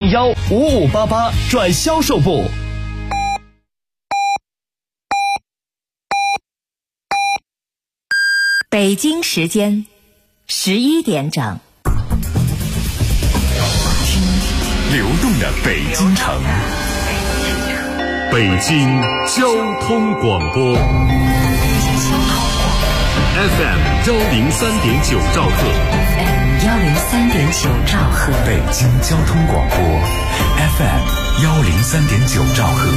010-5588转销售部。 北京时间11点整。 流动的北京城，北京交通广播 FM 103.9兆赫 103.9兆赫， 北京交通广播 FM 103.9兆赫。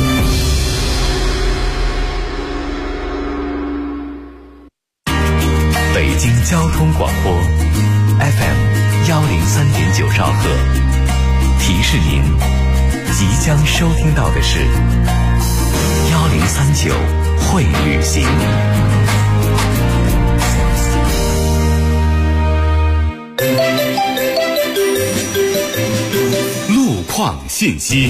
北京交通广播 FM 103.9兆赫。提示您，即将收听到的是1039会旅行。路况信息。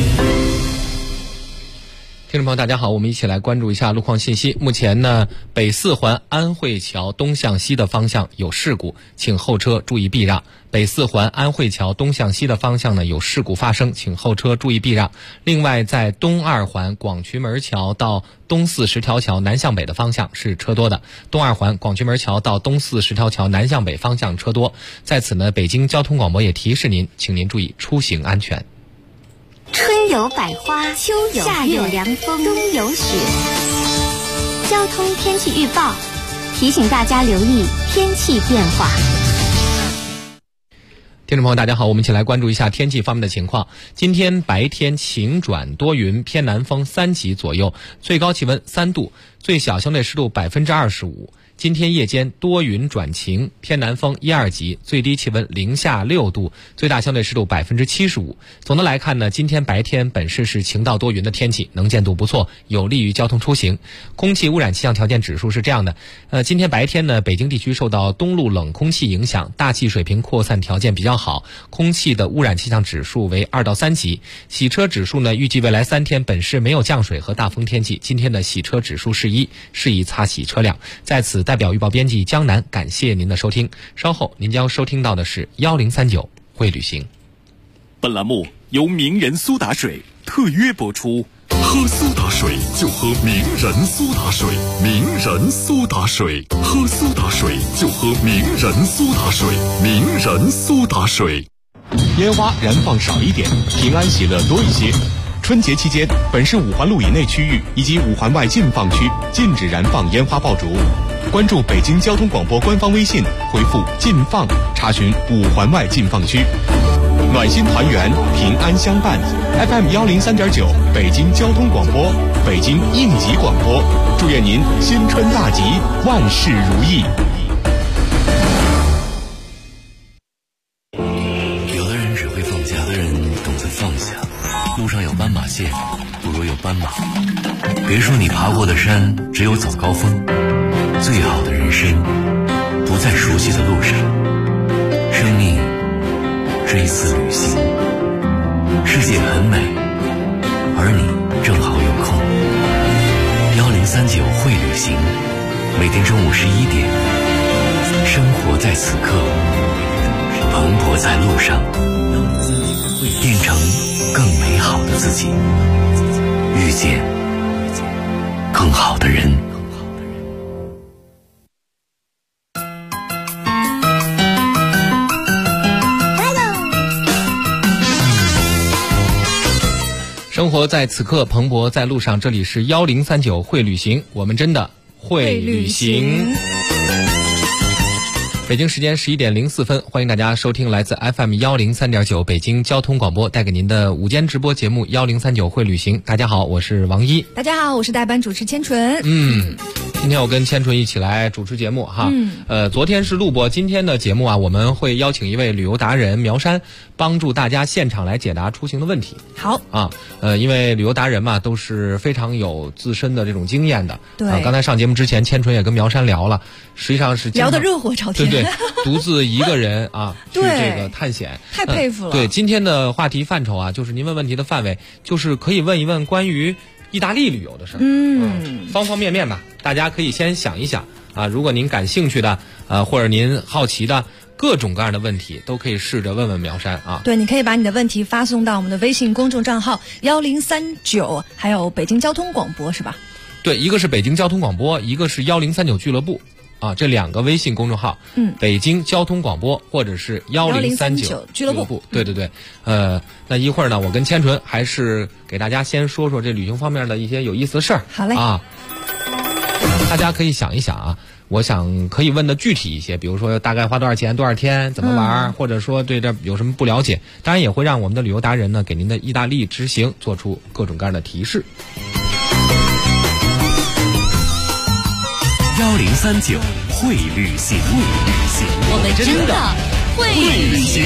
听众朋友大家好，我们一起来关注一下路况信息。目前呢，北四环安慧桥东向西的方向有事故，请后车注意避让。北四环安慧桥东向西的方向呢有事故发生，请后车注意避让。另外，在东二环广渠门桥到东四十条桥南向北的方向是车多的，东二环广渠门桥到东四十条桥南向北方向车多。在此呢，北京交通广播也提示您，请您注意出行安全。 春有百花，秋有夏有凉风，冬有雪。交通天气预报提醒大家留意天气变化。 听众朋友大家好，我们一起来关注一下天气方面的情况。今天白天晴转多云，偏南风3级左右，最高气温3度，最小相对湿度25%。今天夜间多云转晴，偏南风1、2级，最低气温零下6度，最大相对湿度75%。总的来看呢，今天白天本市是晴到多云的天气，能见度不错，有利于交通出行。空气污染气象条件指数是这样的，今天白天呢，北京地区受到东路冷空气影响，大气水平扩散条件比较好，空气的污染气象指数为2到3级。洗车指数呢，预计未来3天本市没有降水和大风天气，今天的洗车指数是1，适宜擦洗车辆。在此代表预报编辑江南感谢您的收听，稍后您将收听到的是1039会旅行。 本栏目由名人苏打水特约播出。喝苏打水就喝名人苏打水，名人苏打水，喝苏打水就喝名人苏打水，名人苏打水。 烟花燃放少一点，平安喜乐多一些。春节期间，本市5环路以内区域以及5环外禁放区禁止燃放烟花爆竹。关注北京交通广播官方微信，回复“禁放”查询5环外禁放区。暖心团圆，平安相伴。FM 103.9，北京交通广播，北京应急广播，祝愿您新春大吉，万事如意。 有的人只会放假，有的人懂得放下。路上有斑马线，不如有斑马。别说你爬过的山只有早高峰，最好的人生不在熟悉的路上。生命是一次旅行，世界很美，而你正好有空。1039会旅行，每天中午11点，生活在此刻，蓬勃在路上，变成更美好的自己，遇见更好的人。 生活在此刻，蓬勃在路上。这里是1039会旅行，我们真的会旅行。北京时间11点04分，欢迎大家收听来自 FM 103.9北京交通广播带给您的午间直播节目1039会旅行。大家好，我是王一。 大家好，我是代班主持千纯。 今天我跟千纯一起来主持节目哈。昨天是录播，今天的节目啊，我们会邀请一位旅游达人苗山，帮助大家现场来解答出行的问题。 好啊，因为旅游达人嘛，都是非常有自身的这种经验的。 对， 刚才上节目之前，千纯也跟苗山聊了，实际上是聊得热火朝天。 对，独自一个人啊去这个探险， 太佩服了。 对，今天的话题范畴啊，就是您问问题的范围，就是可以问一问关于意大利旅游的事儿。方方面面吧，大家可以先想一想啊。如果您感兴趣的，或者您好奇的， 各种各样的问题都可以试着问问苗山啊。 对，你可以把你的问题发送到我们的微信公众账号1039，还有北京交通广播，是吧？ 对，一个是北京交通广播，一个是1039俱乐部啊，这2个微信公众号，北京交通广播或者是1039俱乐部。对对对，那一会儿呢，我跟千纯还是给大家先说说这旅行方面的一些有意思的事儿。 好嘞啊，大家可以想一想啊。我想可以问的具体一些，比如说大概花多少钱、多少天、怎么玩，或者说对这有什么不了解，当然也会让我们的旅游达人呢给您的意大利之行做出各种各样的提示。 1039会旅行， 我们真的会旅行。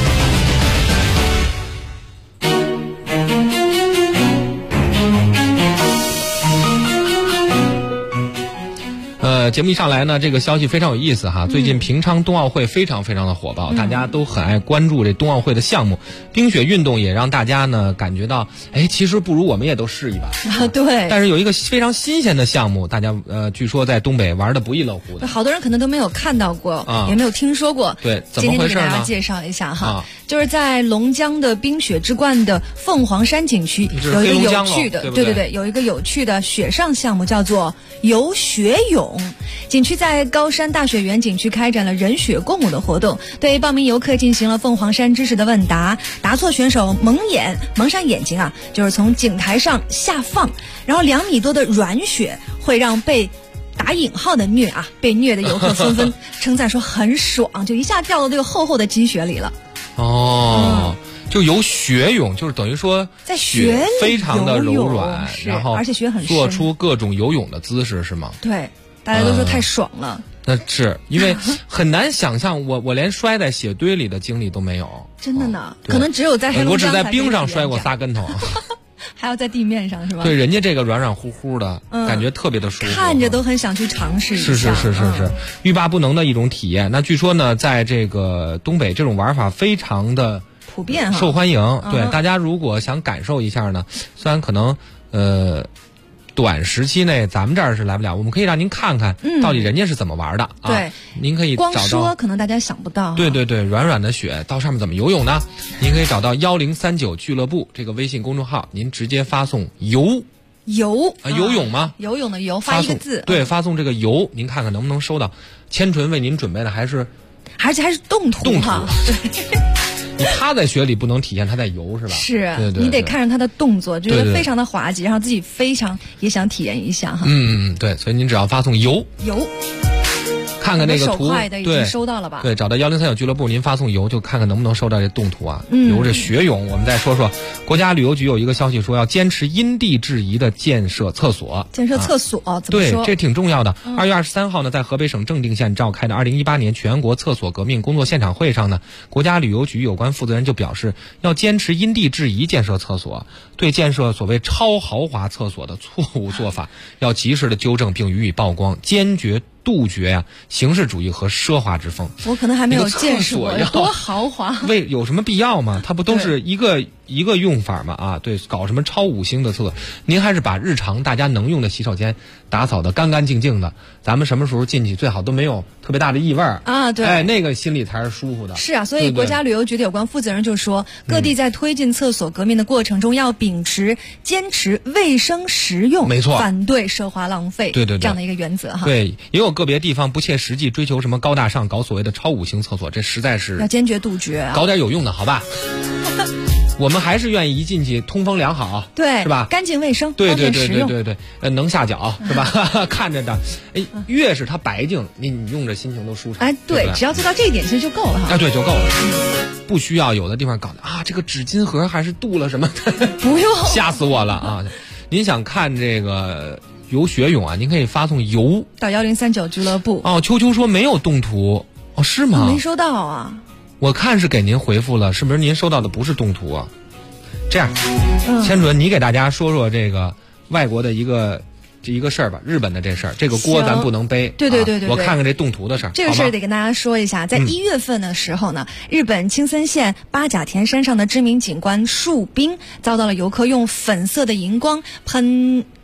节目一上来呢，这个消息非常有意思哈。最近平昌冬奥会非常非常的火爆，大家都很爱关注这冬奥会的项目。冰雪运动也让大家呢感觉到，其实不如我们也都试一把。 对。 但是有一个非常新鲜的项目，大家据说在东北玩的不亦乐乎的。 好多人可能都没有看到过，也没有听说过。 对，怎么回事呢？ 今天给大家介绍一下哈，就是在龙江的冰雪之冠的凤凰山景区有一个有趣的，对，有一个有趣的雪上项目叫做游雪泳。景区在高山大雪原景区开展了人雪共舞的活动，对报名游客进行了凤凰山知识的问答，答错选手蒙上眼睛啊，就是从景台上下放，然后2米多的软雪会让被打引号的被虐的游客纷纷称赞说很爽，就一下掉到这个厚厚的积雪里了。 就游雪泳，就是等于说在雪里非常的柔软，然后而且雪很深， 做出各种游泳的姿势是吗？ 对，大家都说太爽了。 那是因为很难想象，我连摔在雪堆里的经历都没有。 真的呢，可能只有在黑龙江， 我只在冰上摔过3跟头。 还要在地面上是吧？ 对，人家这个软软乎乎的，感觉特别的舒服， 看着都很想去尝试一下。 是，欲罢不能的一种体验。那据说呢，在这个东北，这种玩法非常的普遍， 受欢迎。对，大家如果想感受一下呢，虽然可能短时期内咱们这儿是来不了，我们可以让您看看到底人家是怎么玩的啊。 对， 您可以找到， 光说可能大家想不到。 对，软软的雪到上面怎么游泳呢？您可以找到1039俱乐部这个微信公众号，您直接发送游泳吗？ 游泳的游，发一个字。 对，发送这个游，您看看能不能收到。千纯为您准备的而且还是动图哈。你趴在雪里不能体现他在游是吧？ 是， 对， 你得看着他的动作，觉得非常的滑稽，然后自己非常也想体验一下哈。 对，所以您只要发送游，看看那个图， 快的已经收到了吧？ 对，找到1039俱乐部，您发送游就看看能不能收到这动图啊。游这雪泳，我们再说说，国家旅游局有一个消息说要坚持因地制宜的建设厕所。 怎么说？ 对，这挺重要的。2月23号呢，在河北省正定县召开的2018年全国厕所革命工作现场会上呢，国家旅游局有关负责人就表示，要坚持因地制宜建设厕所，对建设所谓超豪华厕所的错误做法要及时的纠正并予以曝光，坚决杜绝形式主义和奢华之风。 我可能还没有见识过有多豪华， 有什么必要吗？它不都是一个用法吗？啊，对，搞什么超5星的厕所，您还是把日常大家能用的洗手间打扫得干干净净的，咱们什么时候进去最好都没有特别大的异味啊。对，那个心里才是舒服的。 是啊，所以国家旅游局的有关负责人就说，各地在推进厕所革命的过程中，要坚持卫生实用， 没错， 反对奢华浪费， 对， 这样的一个原则哈。 对，也有个别地方不切实际，追求什么高大上，搞所谓的超5星厕所，这实在是要坚决杜绝搞点有用的好吧。我们还是愿意一进去通风良好， 对， 是吧？ 干净卫生， 对，能下脚是吧？看着的，越是它白净，你用着心情都舒畅。 对，只要做到这一点，其实就够了哈。 对，就够了，不需要有的地方搞的这个纸巾盒还是镀了什么的， 不用， 吓死我了啊！您想看这个游雪泳您可以发送游到1039俱乐部。 秋秋说没有动图是吗？ 没收到啊。 我看是给您回复了，是不是您收到的不是动图啊？这样，千纯，你给大家说说这个外国的一个事儿吧，日本的这事儿，这个锅咱不能背。 对， 我看看这动图的事儿。 这个事儿得跟大家说一下，在1月份的时候呢，日本青森县八甲田山上的知名景观树冰遭到了游客用粉色的荧光喷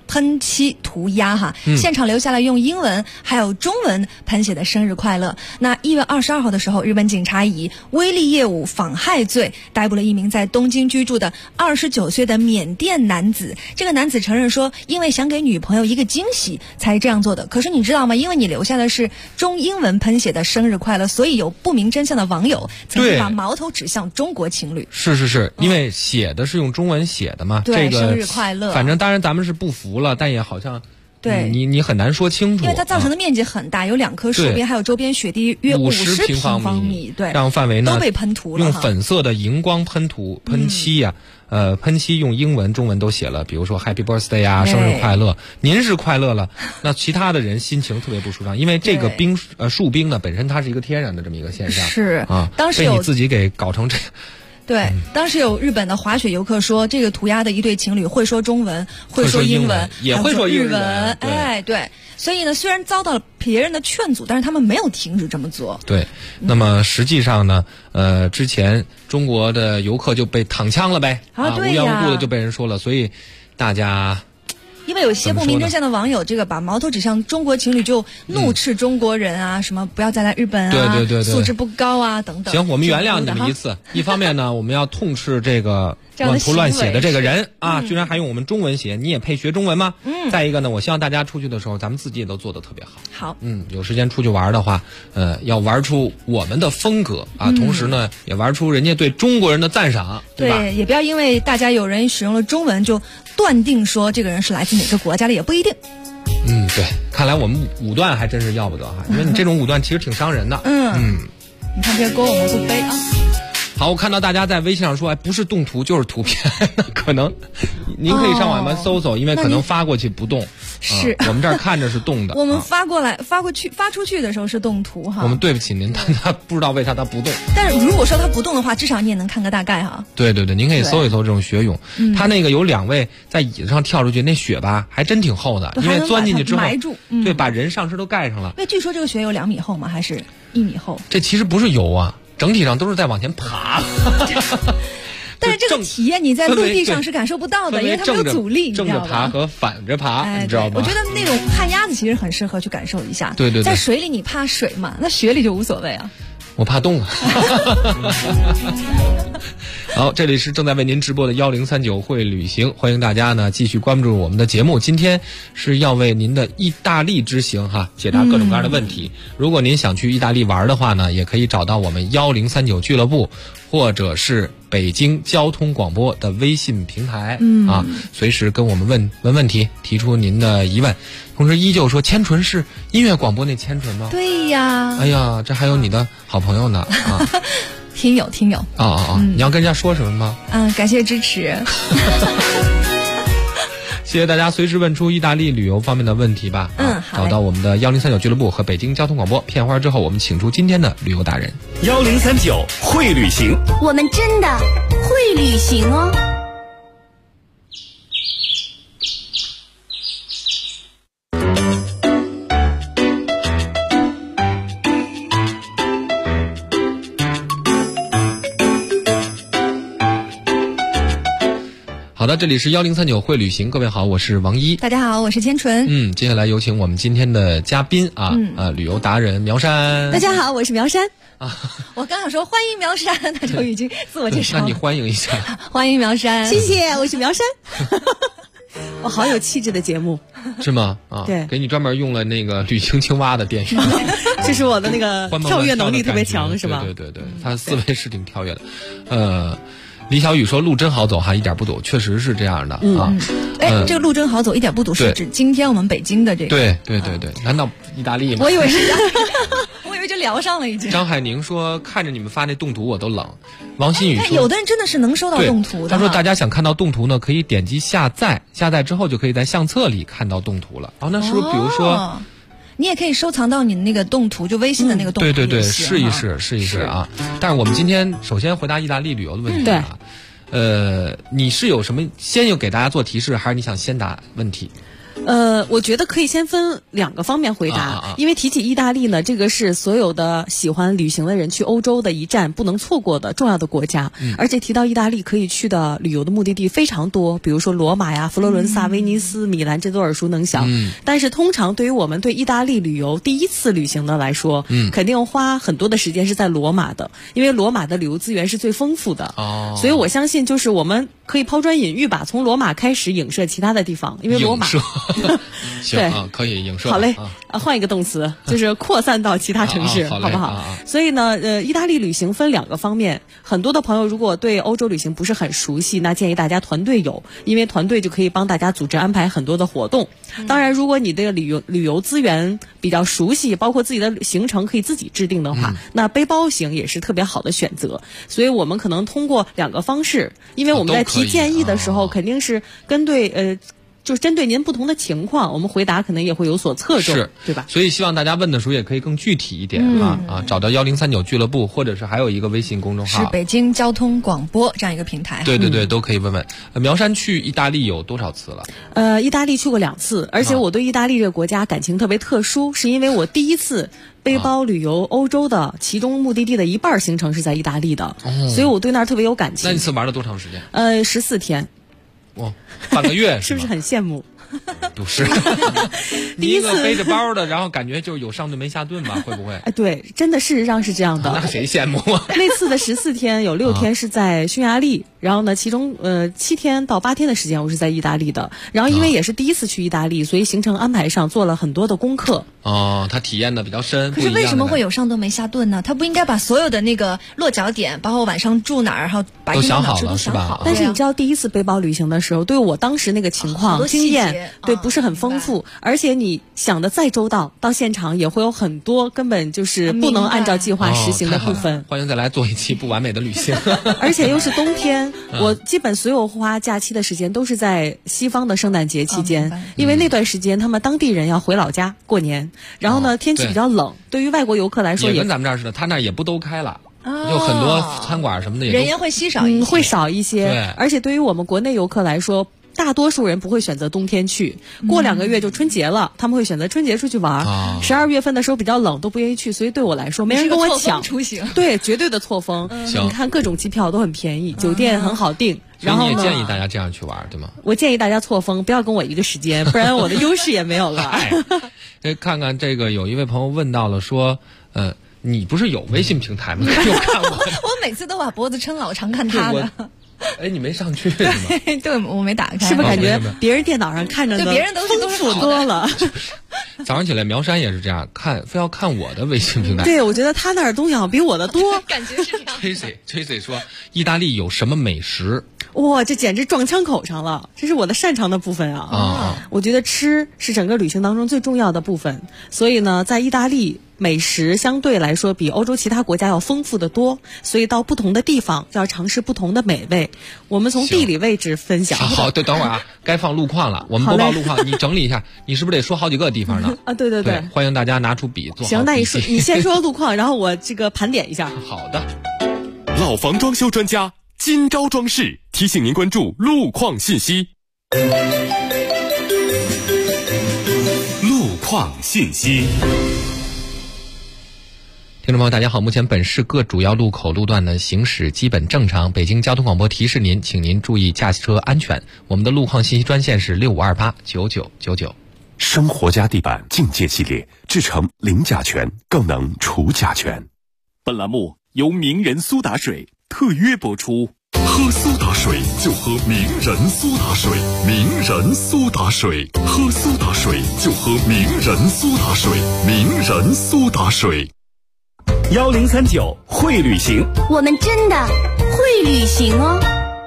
喷漆涂鸦哈，现场留下了用英文还有中文喷写的生日快乐。那1月22号的时候，日本警察以微利业务妨害罪逮捕了一名在东京居住的29岁的缅甸男子。这个男子承认说，因为想给女朋友一个惊喜才这样做的。可是你知道吗？因为你留下的是中英文喷写的生日快乐，所以有不明真相的网友曾经把矛头指向中国情侣。 是，因为写的是用中文写的嘛， 对， 这个生日快乐。 反正当然咱们是不服了，但也好像对你很难说清楚， 因为它造成的面积很大，有2棵树边，还有周边雪地约50平方米，对， 这样范围呢都被喷涂了， 用粉色的荧光喷漆呀。喷漆用英文、中文都写了，比如说 Happy Birthday 啊，生日快乐，您是快乐了，那其他的人心情特别不舒畅，因为这个树冰呢本身它是一个天然的这么一个现象， 是啊， 当时被你自己给搞成这个。 对，当时有日本的滑雪游客说，这个涂鸦的一对情侣会说中文，会说英文， 也会说日文，哎，对，所以呢，虽然遭到了别人的劝阻，但是他们没有停止这么做。 对，那么实际上呢，之前中国的游客就被躺枪了呗，无缘无故的就被人说了，所以大家。 因为有些不明真相的网友，这个把矛头指向中国情侣，就怒斥中国人啊，什么不要再来日本啊， 对， 素质不高啊等等。 行，我们原谅你们一次。一方面呢，我们要痛斥这个乱涂乱写的这个人啊，居然还用我们中文写，你也配学中文吗？再一个呢，我希望大家出去的时候，咱们自己也都做得特别好。 好， 有时间出去玩的话，要玩出我们的风格啊，同时呢，也玩出人家对中国人的赞赏，对吧？ 对，也不要因为大家有人使用了中文，就断定说这个人是来自哪个国家的，也不一定。 对，看来我们武断还真是要不得哈，因为你这种武断其实挺伤人的。 你看这个锅我们不背啊。 好，我看到大家在微信上说，不是动图就是图片，可能您可以上网搜搜，因为可能发过去不动。 是， 我们这儿看着是动的。 我们发出去的时候是动图哈。 我们对不起您，但他不知道为啥他不动。 但是如果说他不动的话，至少你也能看个大概哈。 对，您可以搜一搜这种雪泳。他那个有2位在椅子上跳出去，那雪吧还真挺厚的，因为钻进去之后埋住， 对，把人上身都盖上了。 因为据说这个雪有2米厚吗？还是1米厚？ 这其实不是游啊。整体上都是在往前爬， 但是这个体验你在陆地上是感受不到的，因为它没有阻力， 正着爬和反着爬，你知道吗？ 我觉得那种旱鸭子其实很适合去感受一下。 对， 在水里你怕水嘛，那雪里就无所谓啊。 我怕冻啊。好，这里是正在为您直播的1039会旅行，欢迎大家呢继续关注我们的节目。今天是要为您的意大利之行解答各种各样的问题。如果您想去意大利玩的话呢，也可以找到我们1039俱乐部，或者是北京交通广播的微信平台随时跟我们问问题，提出您的疑问。同时依旧说，千纯是音乐广播那千纯吗？ 对呀。 哎呀，这还有你的好朋友呢啊。 听友你要跟人家说什么吗？ 感谢支持。 谢谢大家，随时问出意大利旅游方面的问题吧。 好， 找到我们的1039俱乐部和北京交通广播片花之后，我们请出今天的旅游达人。 1039会旅行， 我们真的会旅行哦。 好的，这里是1039会旅行，各位好，我是王一。 大家好，我是千纯。 接下来有请我们今天的嘉宾旅游达人苗山。 大家好，我是苗山。 我刚想说欢迎苗山，他就已经自我介绍了。 那你欢迎一下。 欢迎苗山， 谢谢，我是苗山。我好有气质的节目， 是吗？ 对， 给你专门用了那个旅行青蛙的电视。 这是我的那个跳跃能力特别强，是吧？ 对，他思维是挺跳跃的。李小雨说路真好走一点不堵，确实是这样的啊。 这个路真好走一点不堵是指今天我们北京的这个。 对，难道意大利吗？ 我以为是我以为就聊上了已经。 张海宁说看着你们发那动图我都冷。王新宇说有的人真的是能收到动图的。 他说大家想看到动图呢，可以点击下载之后就可以在相册里看到动图了。那是不是比如说你也可以收藏到你的那个动图，就微信的那个动图。 对，试一试啊！但是我们今天首先回答意大利旅游的问题啊。你是有什么先给大家做提示，还是你想先答问题？ 我觉得可以先分2个方面回答，因为提起意大利呢，这个是所有的喜欢旅行的人去欧洲的一站不能错过的重要的国家，而且提到意大利可以去的旅游的目的地非常多，比如说罗马呀、佛罗伦萨、威尼斯、米兰，这都耳熟能详。但是通常对于我们对意大利旅游第一次旅行的来说，肯定花很多的时间是在罗马的，因为罗马的旅游资源是最丰富的。所以我相信就是我们可以抛砖引玉吧，从罗马开始影射其他的地方，因为罗马行啊，可以影射。 好嘞，换一个动词，就是扩散到其他城市，好不好？所以呢，意大利旅行分2个方面。很多的朋友如果对欧洲旅行不是很熟悉，那建议大家团队游，因为团队就可以帮大家组织安排很多的活动。当然，如果你的旅游资源比较熟悉，包括自己的行程可以自己制定的话，那背包行也是特别好的选择。所以我们可能通过2个方式，因为我们在提建议的时候，肯定是就是针对您不同的情况，我们回答可能也会有所侧重，对吧？ 所以希望大家问的时候也可以更具体一点找到1039俱乐部，或者是还有一个微信公众号是北京交通广播这样一个平台。 对对对，都可以问问。苗山去意大利有多少次了？ 意大利去过2次，而且我对意大利这个国家感情特别特殊，是因为我第一次背包旅游欧洲的，其中目的地的一半行程是在意大利的，所以我对那儿特别有感情。 那一次玩了多长时间 ？14天。 半个月是不是很羡慕？ 不是，第一个背着包的，然后感觉就是有上顿没下顿吧？会不会？ 哎，对，真的事实上是这样的。 那谁羡慕啊？ 那次的14天有6天是在匈牙利，然后呢，其中7天到8天的时间我是在意大利的。然后因为也是第一次去意大利，所以行程安排上做了很多的功课。 他体验的比较深。 可是为什么会有上顿没下顿呢？他不应该把所有的那个落脚点，包括晚上住哪儿，然后把一天脑子都想好。 但是你知道，第一次背包旅行的时候，对我当时那个情况经验，对不是很丰富，而且你想的再周到，到现场也会有很多根本就是不能按照计划实行的部分。 欢迎再来做一期不完美的旅行。 而且又是冬天，我基本所有花假期的时间都是在西方的圣诞节期间，因为那段时间他们当地人要回老家过年，然后呢天气比较冷，对于外国游客来说也跟咱们这儿似的，他那也不都开了。有很多餐馆什么的也人员会稀少一些， 会少一些。而且对于我们国内游客来说，大多数人不会选择冬天去，过2个月就春节了，他们会选择春节出去玩。12月份的时候比较冷，都不愿意去，所以对我来说，没人跟我抢出行。 对，绝对的错峰。你看各种机票都很便宜，酒店很好订。 然后你也建议大家这样去玩，对吗？ 我建议大家错峰，不要跟我一个时间，不然我的优势也没有了。 看看这个，有一位朋友问到了说，你不是有微信平台吗？有看我？ 我每次都把脖子撑老长看他的。 你没上去是吗？ 对，我没打开。 是不是感觉别人电脑上看着对别人都是丰富多了？ 早上起来苗山也是这样非要看我的微信平台。 对，我觉得他那儿东西好像比我的多。 感觉是这样。 Tracy 说，意大利有什么美食？ 哇，这简直撞枪口上了，这是我的擅长的部分啊！我觉得吃是整个旅行当中最重要的部分，所以呢，在意大利美食相对来说比欧洲其他国家要丰富得多，所以到不同的地方要尝试不同的美味。我们从地理位置分享。 好，对，等会儿啊，该放路况了，我们播报路况，你整理一下，你是不是得说好几个地方呢？ 对， 欢迎大家拿出笔做好笔记。 行，那你先说路况，然后我这个盘点一下。 好的。 老房装修专家金招装饰提醒您关注路况信息。路况信息。 听众朋友大家好，目前本市各主要路口路段的行驶基本正常，北京交通广播提示您，请您注意驾车安全。我们的路况信息专线是65289999。 生活家地板境界系列，制成零甲醛，更能除甲醛。本栏目由名人苏打水特约播出。喝苏打水就喝名人苏打水，名人苏打水，喝苏打水就喝名人苏打水，名人苏打水。1039会旅行， 我们真的会旅行哦。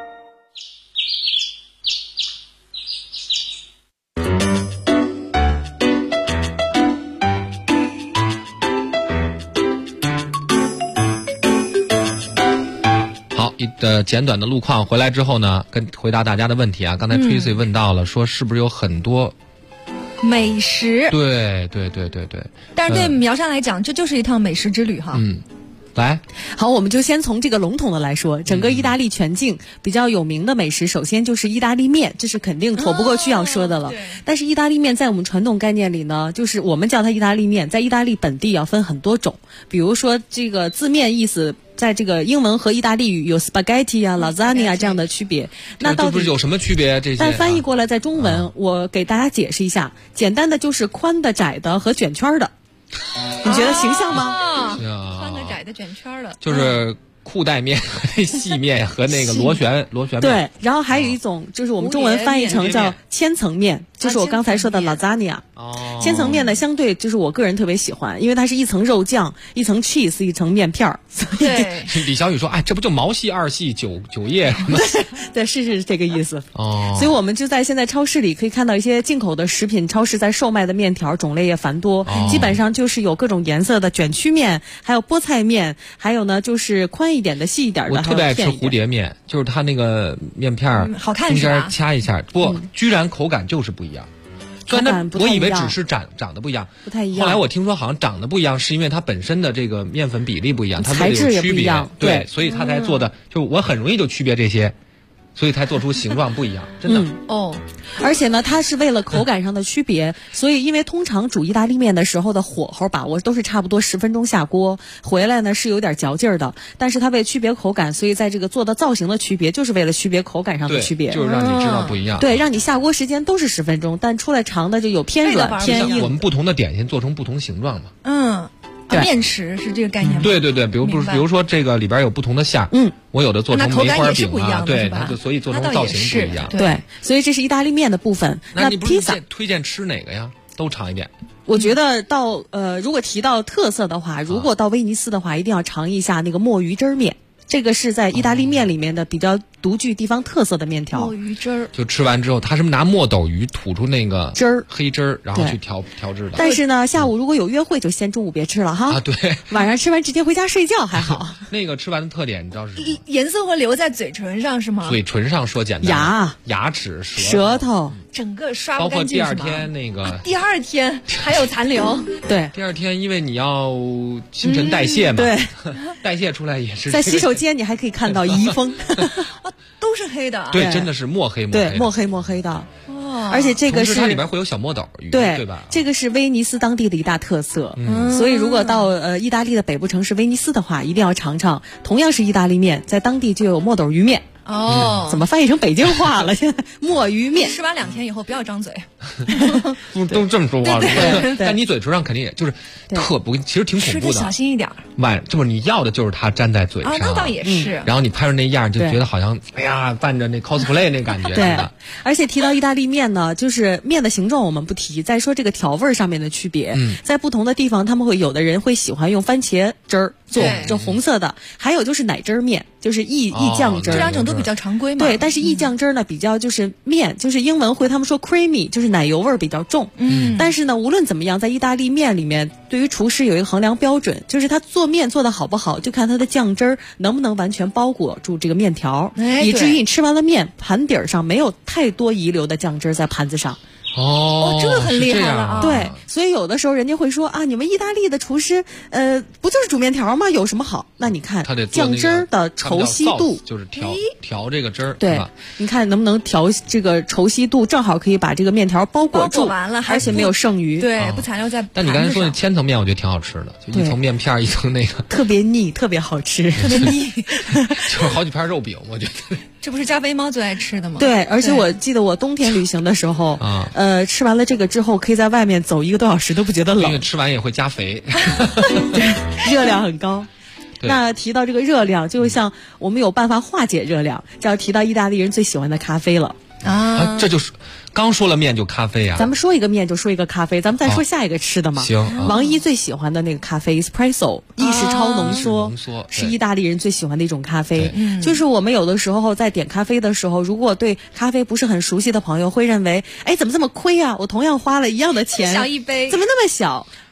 简短的路况回来之后呢，回答大家的问题啊。刚才 Tracy 问到了，说是不是有很多美食？ 对。 但是对苗山来讲，这就是一趟美食之旅哈。 来， 好，我们就先从这个笼统的来说，整个意大利全境比较有名的美食，首先就是意大利面，这是肯定躲不过去要说的了。但是意大利面在我们传统概念里呢，就是我们叫它意大利面，在意大利本地要分很多种，比如说这个字面意思。在这个英文和意大利语有 spaghetti 啊、lasagna 啊这样的区别，那到底有什么区别？这些但翻译过来在中文，我给大家解释一下，简单的就是宽的、窄的和卷圈的，你觉得形象吗？ 宽的、窄的、卷圈的， 就是裤带面和细面和那个螺旋面。 对，然后还有一种就是我们中文翻译成叫千层面，就是我刚才说的 lasagna。千层面呢，相对就是我个人特别喜欢，因为它是一层肉酱、一层 cheese、一层面片儿。 对， 李小雨说：“哎，这不就毛细、二细、九叶什么？” 对，是这个意思。所以我们就在现在超市里可以看到一些进口的食品超市在售卖的面条种类也繁多，基本上就是有各种颜色的卷曲面，还有菠菜面，还有呢就是宽一点的、细一点的。 我特别爱吃蝴蝶面，就是它那个面片儿， 好看中间掐一下，不，居然口感就是不一样。我以为只是长得不一样， 不太一样。 后来我听说好像长得不一样，是因为它本身的这个面粉比例不一样，它材质也不一样， 对，所以它才做的，就我很容易就区别这些。所以才做出形状不一样，真的。 而且呢，它是为了口感上的区别，所以因为通常煮意大利面的时候的火候把握都是差不多10分钟下锅，回来呢是有点嚼劲儿的。但是它为区别口感，所以在这个做的造型的区别，就是为了区别口感上的区别， 就是让你知道不一样。 对，让你下锅时间都是10分钟，但出来尝的就有偏软偏硬。 我们不同的点心做成不同形状嘛。 面食是这个概念吗？ 对，比如说这个里边有不同的馅，我有的做成梅花饼啊，对，它就所以做成造型不一样。 对，所以这是意大利面的部分。 那你披萨推荐吃哪个呀？都尝一遍。 我觉得如果提到特色的话，如果到威尼斯的话，一定要尝一下那个墨鱼汁面。这个是在意大利面里面的比较独具地方特色的面条。 墨鱼汁儿， 就吃完之后，他是拿墨斗鱼吐出那个汁儿、 黑汁儿，然后去调制的。 但是呢，下午如果有约会，就先中午别吃了哈。 对， 晚上吃完直接回家睡觉还好。 那个吃完的特点你知道是什么？ 颜色会留在嘴唇上是吗？ 嘴唇上说简单，牙齿、 舌头， 整个刷不干净。 包括第二天那个， 第二天还有残留。 对， 第二天因为你要新陈代谢嘛， 对， 代谢出来也是在洗手间你还可以看到遗风。 都是黑的， 对，真的是墨黑的，而且这个是它里边会有小墨斗鱼， 对吧？ 这个是威尼斯当地的一大特色，所以如果到意大利的北部城市威尼斯的话，一定要尝尝，同样是意大利面，在当地就有墨斗鱼面。怎么翻译成北京话了？现在墨鱼面。 吃完2天以后不要张嘴。 都这么说话了， 但你嘴唇上肯定也就是其实挺恐怖的。 吃小心一点。 就是你要的就是它粘在嘴上。 那倒也是。 然后你拍出那样，就觉得好像哎呀，伴着那 cosplay 那感觉。 对。而且提到意大利面呢，就是面的形状我们不提，再说这个调味上面的区别。在不同的地方，有的人会喜欢用番茄汁儿做，就红色的；还有就是奶汁面，就是意酱汁儿。 这2种都比较常规嘛。 对，但是意酱汁儿呢比较就是面，就是英文会他们说 creamy， 就是奶油味儿比较重。但是呢，无论怎么样，在意大利面里面，对于厨师有一个衡量标准，就是他做面做得好不好，就看他的酱汁儿能不能完全包裹住这个面条，以至于你吃完了面，盘底儿上没有太多遗留的酱汁在盘子上。 这个很厉害了啊！ 对，所以有的时候人家会说啊，你们意大利的厨师，不就是煮面条吗？有什么好？那你看酱汁儿的稠稀度， 就是调这个汁儿。 对，你看能不能调这个稠稀度，正好可以把这个面条包裹住， 完了， 而且没有剩余。 对，不残留在。 但你刚才说的千层面，我觉得挺好吃的，就一层面片一层那个， 特别腻，特别好吃， 特别腻， 就是好几片肉饼，我觉得。 这不是加菲猫最爱吃的吗？ 对，而且我记得我冬天旅行的时候，吃完了这个之后，可以在外面走1个多小时都不觉得冷。 因为吃完也会加肥， 热量很高。那提到这个热量，就像我们有办法化解热量，就要提到意大利人最喜欢的咖啡了。 这就是刚说了面就咖啡啊。 咱们说一个面就说一个咖啡，咱们再说下一个吃的嘛。 行。 王一最喜欢的那个咖啡 espresso 意式超浓缩，是意大利人最喜欢的一种咖啡。就是我们有的时候在点咖啡的时候，如果对咖啡不是很熟悉的朋友，会认为，哎，怎么这么亏啊？我同样花了一样的钱， 小一杯， 怎么那么小？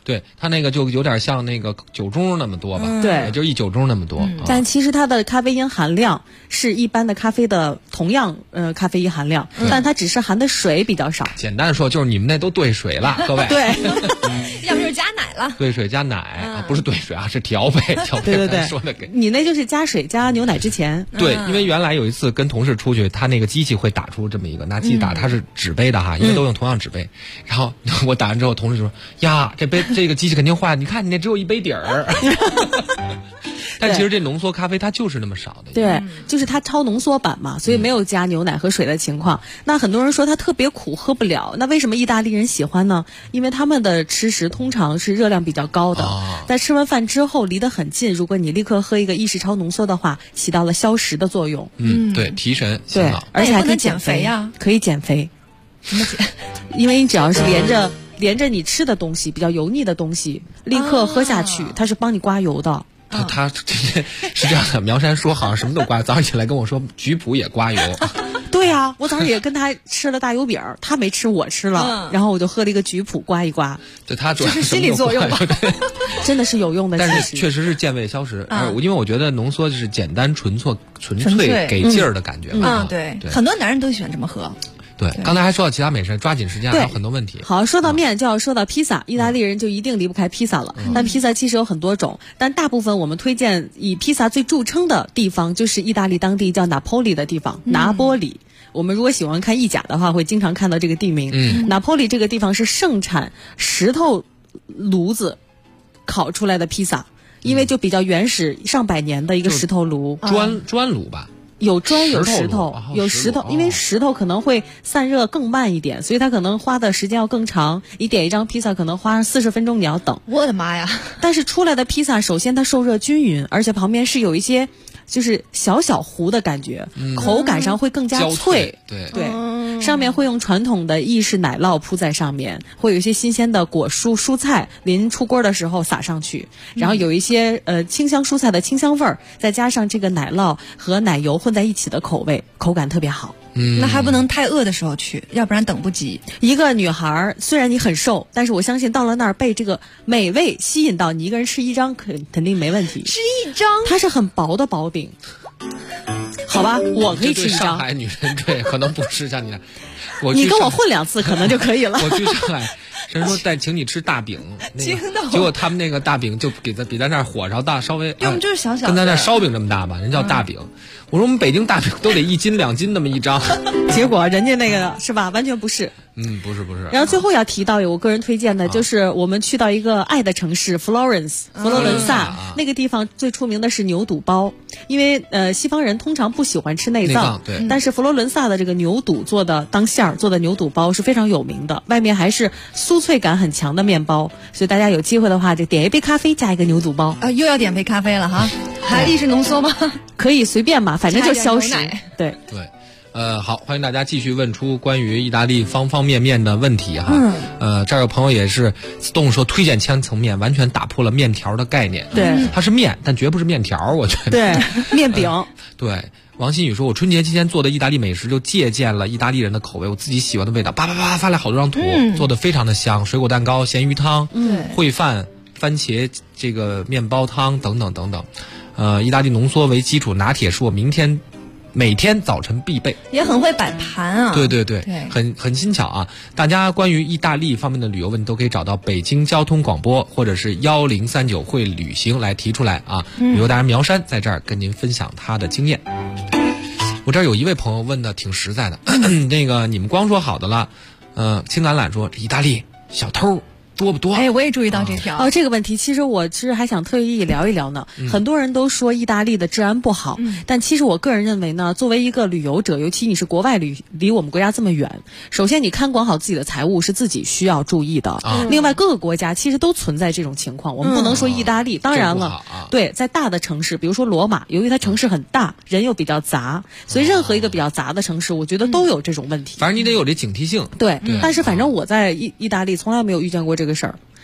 对，它那个就有点像那个酒盅那么多吧？ 对， 就一酒盅那么多。 但其实它的咖啡因含量是一般的咖啡的同样咖啡因含量，但它只是含的水比较少。 简单的说，就是你们那都兑水了，各位。 对， 要不就是加奶了。 兑水加奶不是兑水啊，是调配。 对， 说的给你那就是加水加牛奶之前。 对，因为原来有一次跟同事出去，他那个机器会打出这么一个，拿机器打，它是纸杯的哈，因为都用同样纸杯。然后我打完之后，同事就说：“呀，这个机器肯定坏了，你看你那只有一杯底儿。”但其实这浓缩咖啡它就是那么少的。 对，就是它超浓缩版嘛，所以没有加牛奶和水的情况。那很多人说它特别苦，喝不了。那为什么意大利人喜欢呢？因为他们的吃食通常是热量比较高的，在吃完饭之后离得很近，如果你立刻喝一个意式超浓缩的话，起到了消食的作用。 对，提神醒脑， 而且还可以减肥呀， 可以减肥。 怎么减？ 因为你只要是连着你吃的东西，比较油腻的东西，立刻喝下去，它是帮你刮油的。 他是这样的，苗山说好像什么都刮，早上起来跟我说菊普也刮油。 对啊，我早上也跟他吃了大油饼，他没吃我吃了，然后我就喝了一个菊普刮一刮。 对，他主要是心理作用吧， 真的是有用的。 但是确实是健胃消食，因为我觉得浓缩就是简单纯粹给劲儿的感觉。 对，很多男人都喜欢这么喝。 对，刚才还说到其他美食，抓紧时间，还有很多问题。 好，说到面就要说到披萨，意大利人就一定离不开披萨了。但披萨其实有很多种，但大部分我们推荐以披萨最著称的地方就是意大利当地叫拿坡里的地方，拿波里。我们如果喜欢看意甲的话，会经常看到这个地名。拿坡里这个地方是盛产石头炉子烤出来的披萨，因为就比较原始，上百年的一个石头炉， 砖炉吧。 有砖有石头，有石头，因为石头可能会散热更慢一点，所以它可能花的时间要更长。你点一张披萨可能花40分钟，你要等。 我的妈呀！ 但是出来的披萨，首先它受热均匀，而且旁边是有一些就是小糊的感觉，口感上会更加脆。对，上面会用传统的意式奶酪铺在上面，会有一些新鲜的果蔬菜临出锅的时候撒上去，然后有一些清香蔬菜的清香味儿，再加上这个奶酪和奶油混在一起的口味，口感特别好。 那还不能太饿的时候去，要不然等不及。 一个女孩虽然你很瘦，但是我相信到了那儿被这个美味吸引到，你一个人吃一张肯定没问题。 吃一张， 它是很薄的薄饼。好吧，我可以吃一张。 上海女人对，可能不吃像你那。 你跟我混2次可能就可以了。 我去上海，人说请你吃大饼，结果他们那个大饼就比咱那儿火烧大，稍微要么就是小小的， 跟咱那烧饼这么大吧，人叫大饼。我说我们北京大饼都得1斤2斤那么一张， 结果人家那个是吧，完全不是。 不是。 然后最后要提到有我个人推荐的，就是我们去到一个爱的城市佛罗伦萨，那个地方最出名的是牛肚包，因为西方人通常不喜欢吃内脏， 对， 但是佛罗伦萨的这个牛肚做的当馅儿做的牛肚包是非常有名的，外面还是酥脆感很强的面包，所以大家有机会的话就点一杯咖啡加一个牛肚包。 又要点杯咖啡了哈，还意式浓缩吗？ 可以随便嘛，反正就消食。对。 好，欢迎大家继续问出关于意大利方方面面的问题哈。这儿有朋友也是自动说推荐千层面，完全打破了面条的概念。 对， 它是面，但绝不是面条，我觉得。 对，面饼。 对，王新宇说，我春节期间做的意大利美食就借鉴了意大利人的口味，我自己喜欢的味道，叭发来好多张图，做的非常的香，水果蛋糕、咸鱼汤、烩饭、番茄这个面包汤等等等等。意大利浓缩为基础拿铁是我每天早晨必备， 也很会摆盘啊。 对，很新巧啊！大家关于意大利方面的旅游问题都可以找到北京交通广播或者是1039会旅行来提出来啊。旅游达人苗山在这儿跟您分享他的经验。我这儿有一位朋友问的挺实在的，那个你们光说好的了，青橄榄说意大利小偷多不多？ 我也注意到这条。 这个问题其实我还想特意聊一聊呢。很多人都说意大利的治安不好，但其实我个人认为呢，作为一个旅游者，尤其你是国外离我们国家这么远，首先你看管好自己的财物是自己需要注意的。另外各个国家其实都存在这种情况，我们不能说意大利。当然了，对，在大的城市，比如说罗马，由于它城市很大，人又比较杂，所以任何一个比较杂的城市，我觉得都有这种问题。 反正你得有这警惕性。 对，但是反正我在意大利从来没有遇见过这个事儿。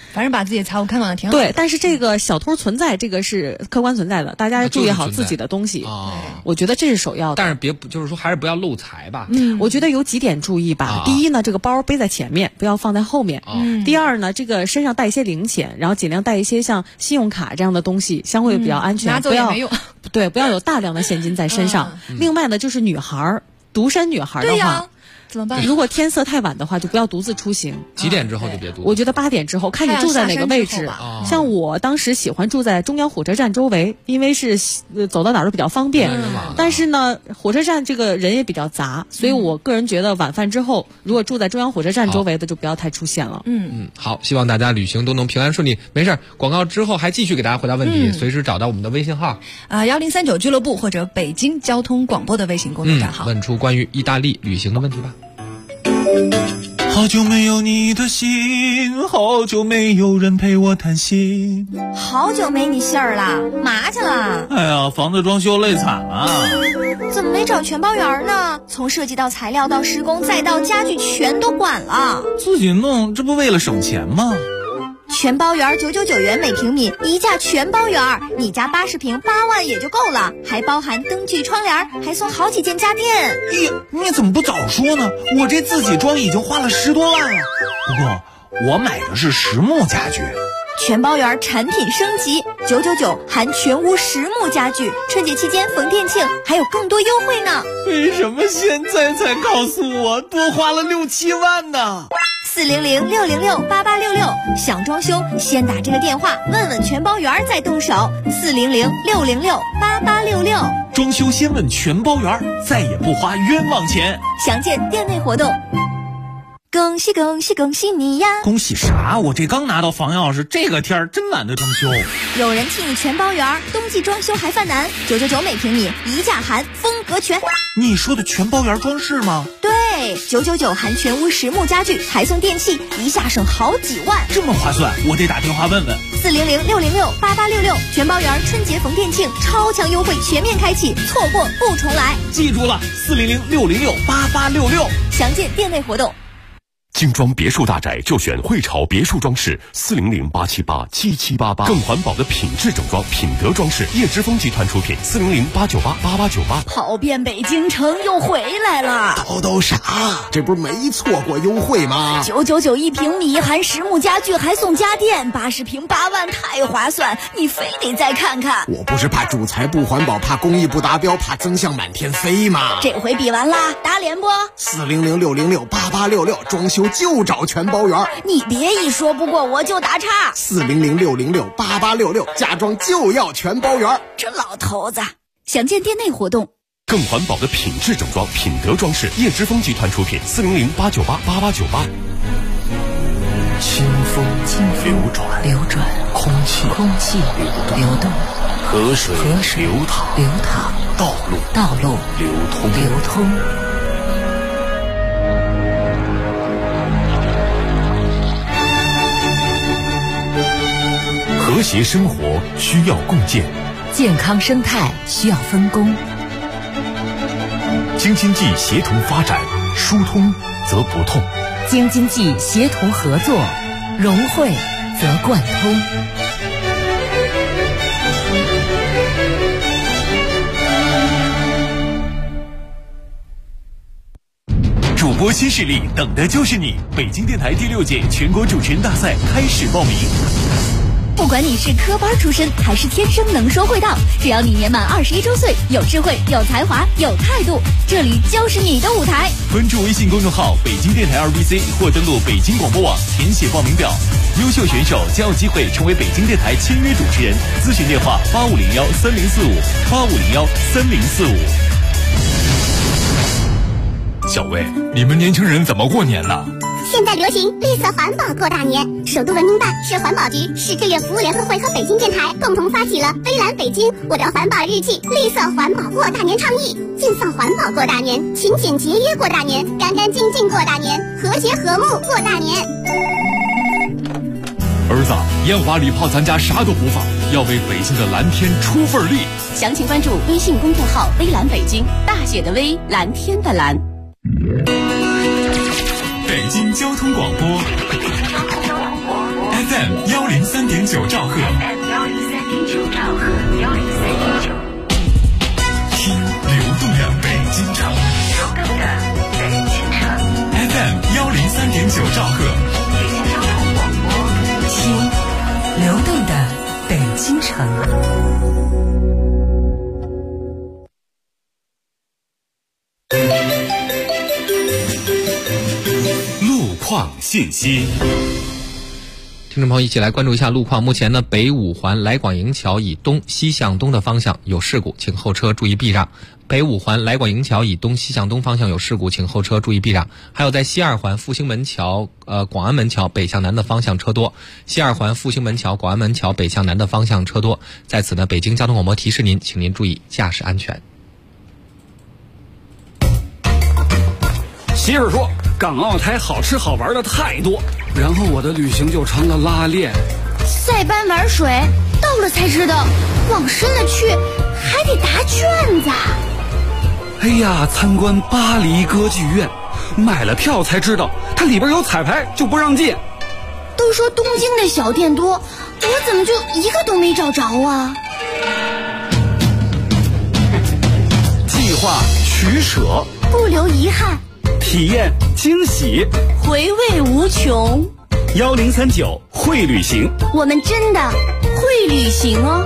反正把自己的财物看管的挺好。 对，但是这个小偷存在，这个是客观存在的，大家注意好自己的东西。我觉得这是首要的。 但是就是说还是不要漏财吧。 我觉得有几点注意吧。第一呢，这个包背在前面，不要放在后面。第二呢，这个身上带一些零钱，然后尽量带一些像信用卡这样的东西，相对比较安全。 拿走也没用。 对，不要有大量的现金在身上。另外呢，就是女孩，独身女孩的话。 怎么办？ 如果天色太晚的话，就不要独自出行。 几点之后就别独自？ 我觉得8点之后，看你住在哪个位置。像我当时喜欢住在中央火车站周围，因为是走到哪儿都比较方便。但是呢，火车站这个人也比较杂，所以我个人觉得晚饭之后，如果住在中央火车站周围的，就不要太出现了。 好，希望大家旅行都能平安顺利。没事，广告之后还继续给大家回答问题，随时找到我们的微信号 1039俱乐部或者北京交通广播的微信公众账号， 问出关于意大利旅行的问题吧。 好久没有你的信，好久没有人陪我谈心。 好久没你信儿了，嘛去了？ 哎呀，房子装修累惨了。 怎么没找全包员呢？从设计到材料到施工再到家具全都管了。 自己弄，这不为了省钱吗？ 全包园999元每平米，一价全包园，你家80平8万也就够了，还包含灯具、窗帘，还送好几件家电。 咦，你怎么不早说呢？我这自己装已经花了10多万了。不过我买的是实木家具。 全包园产品升级，999含全屋实木家具，春节期间逢店庆还有更多优惠呢。 为什么现在才告诉我，多花了6、7万呢 ？400-606-8866，想装修先打这个电话问问全包园再动手。400-606-8866， 装修先问全包园，再也不花冤枉钱。 详见店内活动。恭喜恭喜恭喜你呀！ 恭喜啥？我这刚拿到房钥匙，这个天儿真懒得装修。 有人替你全包圆，冬季装修还犯难，999每平米，一价含风格全。 你说的全包圆装饰吗？ 对，999含全屋实木家具，还送电器，一下省好几万， 这么划算，我得打电话问问。 400-606-8866，全包圆春节逢店庆，超强优惠全面开启，错过不重来。 记住了，400-606-8866， 详见店内活动。 精装别墅大宅就选汇潮别墅装饰，400-878-7788，更环保的品质整装，品德装饰，叶之峰集团出品，400-898-8898。 跑遍北京城又回来了， 都啥？这不是没错过优惠吗 ？999一平米，含实木家具还送家电，80平8万，太划算，你非得再看看。 我不是怕主材不环保，怕工艺不达标，怕增项满天飞吗？ 这回比完啦，打脸不 ？400-606-8866，装修就找全包圆。 你别一说不过我就打岔。 400-606-8866，家装就要全包圆。 这老头子，详见店内活动。 更环保的品质整装，品德装饰，叶之峰集团出品，400-898-8898。 清风流转，空气流动，河水流淌，道路流通。 和谐生活需要共建， 健康生态需要分工。 京津冀协同发展，疏通则不痛； 京津冀协同合作，融汇则贯通。 主播新势力，等的就是你！北京电台第6届全国主持人大赛开始报名。 不管你是科班出身还是天生能说会道，只要你年满21周岁，有智慧、有才华、有态度，这里就是你的舞台。 关注微信公众号北京电台2BC 或登录北京广播网填写报名表，优秀选手将有机会成为北京电台签约主持人。咨询电话8501-3045，8501-3045。小魏，你们年轻人怎么过年呢？ 现在流行绿色环保过大年，首都文明办、市环保局、市志愿服务联合会和北京电台共同发起了微蓝北京我的环保日记绿色环保过大年倡议，尽放环保过大年，勤俭节约过大年，干干净净过大年，和谐和睦过大年。 儿子，烟花礼炮咱家啥都不放，要为北京的蓝天出份力。 详情关注微信公众号微蓝北京，大写的微，蓝天的蓝。 北京交通广播 FM 103.9兆赫 FM 103.9兆赫103.9， 听流动的北京城， 流动的北京城 FM 103.9兆赫， 北京交通广播， 听流动的北京城。 路况信息。 听众朋友，一起来关注一下路况。目前呢，北五环来广营桥以东西向东的方向有事故，请后车注意避让。北五环来广营桥以东西向东方向有事故，请后车注意避让。还有在西二环复兴门桥、广安门桥北向南的方向车多。西二环复兴门桥、广安门桥北向南的方向车多。在此呢，北京交通广播提示您，请您注意驾驶安全。 媳妇说，港澳台好吃好玩的太多，然后我的旅行就成了拉练。 塞班玩水，到了才知道，往深了去还得答卷子。 哎呀，参观巴黎歌剧院，买了票才知道，它里边有彩排，就不让进。 都说东京的小店多，我怎么就一个都没找着啊？ 计划取舍， 不留遗憾， 体验惊喜， 回味无穷。 1039会旅行， 我们真的会旅行哦。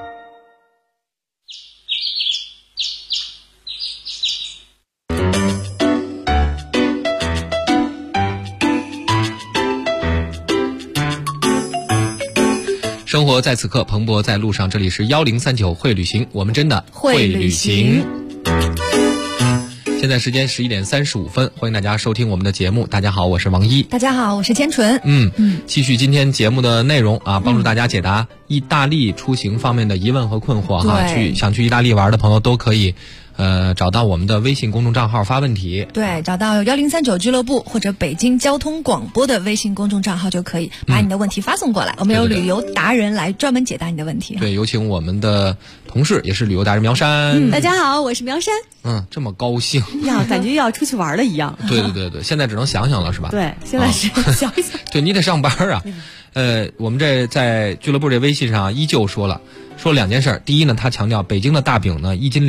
生活在此刻，蓬勃在路上。这里是1039会旅行，我们真的会旅行。现在时间11点35分，欢迎大家收听我们的节目。大家好，我是王一。 大家好，我是千纯。 继续今天节目的内容啊，帮助大家解答意大利出行方面的疑问和困惑哈。想去意大利玩的朋友都可以找到我们的微信公众账号发问题。 对，找到1039俱乐部或者北京交通广播的微信公众账号就可以把你的问题发送过来，我们有旅游达人来专门解答你的问题。 对，有请我们的同事，也是旅游达人苗山。 大家好，我是苗山。 这么高兴呀，感觉要出去玩了一样。 对对对对，现在只能想想了是吧？ 对，现在是想一想。 对，你得上班啊。我们这在俱乐部这微信上依旧说两件事。第一呢，他强调北京的大饼呢1斤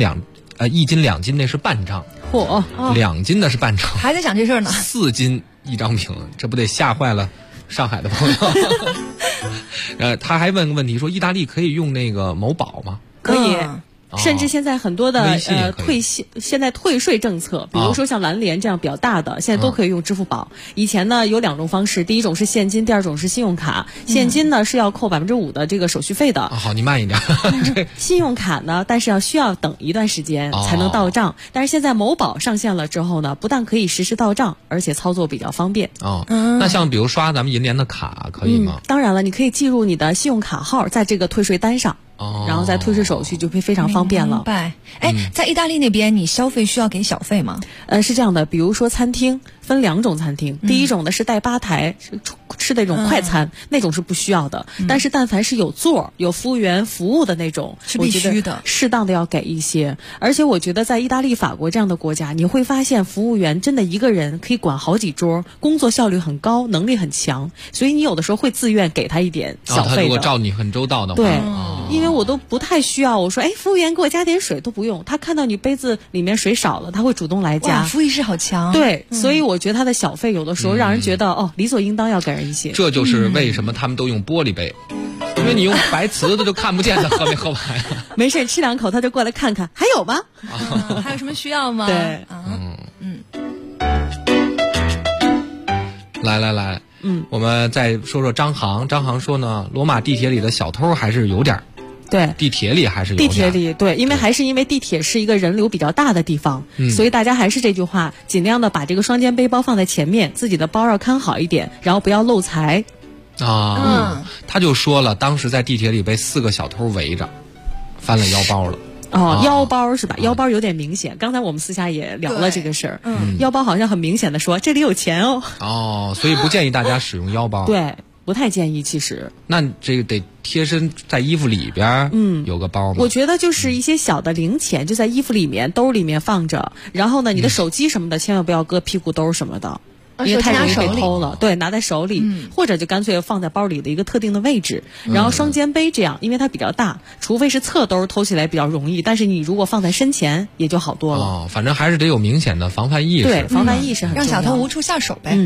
2斤那是半张，2斤的是半张， 还在想这事儿呢。 4斤一张饼，这不得吓坏了上海的朋友。他还问个问题，说意大利可以用那个某宝吗？ 可以。甚至现在很多的现在退税政策，比如说像蓝联这样比较大的，现在都可以用支付宝。以前呢有2种方式，第一种是现金，第二种是信用卡。现金呢是要扣5%的这个手续费的。 好，你慢一点。 信用卡呢，但是需要等一段时间才能到账。但是现在某宝上线了之后呢，不但可以实时到账，而且操作比较方便。 那像比如刷咱们银联的卡可以吗？ 当然了，你可以记录你的信用卡号在这个退税单上。然后在退税手续就会非常方便了。 明白。在意大利那边，你消费需要给小费吗？ 是这样的，比如说餐厅分2种餐厅，第一种呢是带吧台吃那种快餐，那种是不需要的。但是但凡是有座有服务员服务的那种， 是必须的， 适当的要给一些。而且我觉得在意大利、法国这样的国家，你会发现服务员真的一个人可以管好几桌，工作效率很高，能力很强，所以你有的时候会自愿给他一点小费的。 他如果照你很周到的话， 对。因为我都不太需要，我说服务员给我加点水都不用，他看到你杯子里面水少了，他会主动来加。 服务意识好强。 对，所以我觉得他的小费有的时候让人觉得理所应当要给人一些。 这就是为什么他们都用玻璃杯，因为你用白瓷的就看不见他喝没喝完。 没事，吃2口他就过来看看还有吗？ 还有什么需要吗？ 对， 来，我们再说说张航。张航说呢，罗马地铁里的小偷还是有点。 对， 地铁里还是有点。 地铁里对，因为地铁是一个人流比较大的地方，所以大家还是这句话，尽量的把这个双肩背包放在前面，自己的包要看好一点，然后不要漏财。 他就说了，当时在地铁里被4个小偷围着，翻了腰包了。 腰包是吧？腰包有点明显。刚才我们私下也聊了这个事儿。腰包好像很明显的说这里有钱哦。 所以不建议大家使用腰包。 对，不太建议其实。 那这个得贴身在衣服里边，有个包吗？ 我觉得就是一些小的零钱就在衣服里面兜里面放着，然后呢，你的手机什么的千万不要搁屁股兜什么的。 因为太容易被偷了。对，拿在手里，或者就干脆放在包里的一个特定的位置，然后双肩背这样，因为它比较大，除非是侧兜偷起来比较容易，但是你如果放在身前也就好多了。 反正还是得有明显的防范意识。 对，防范意识很重要， 让小偷无处下手呗。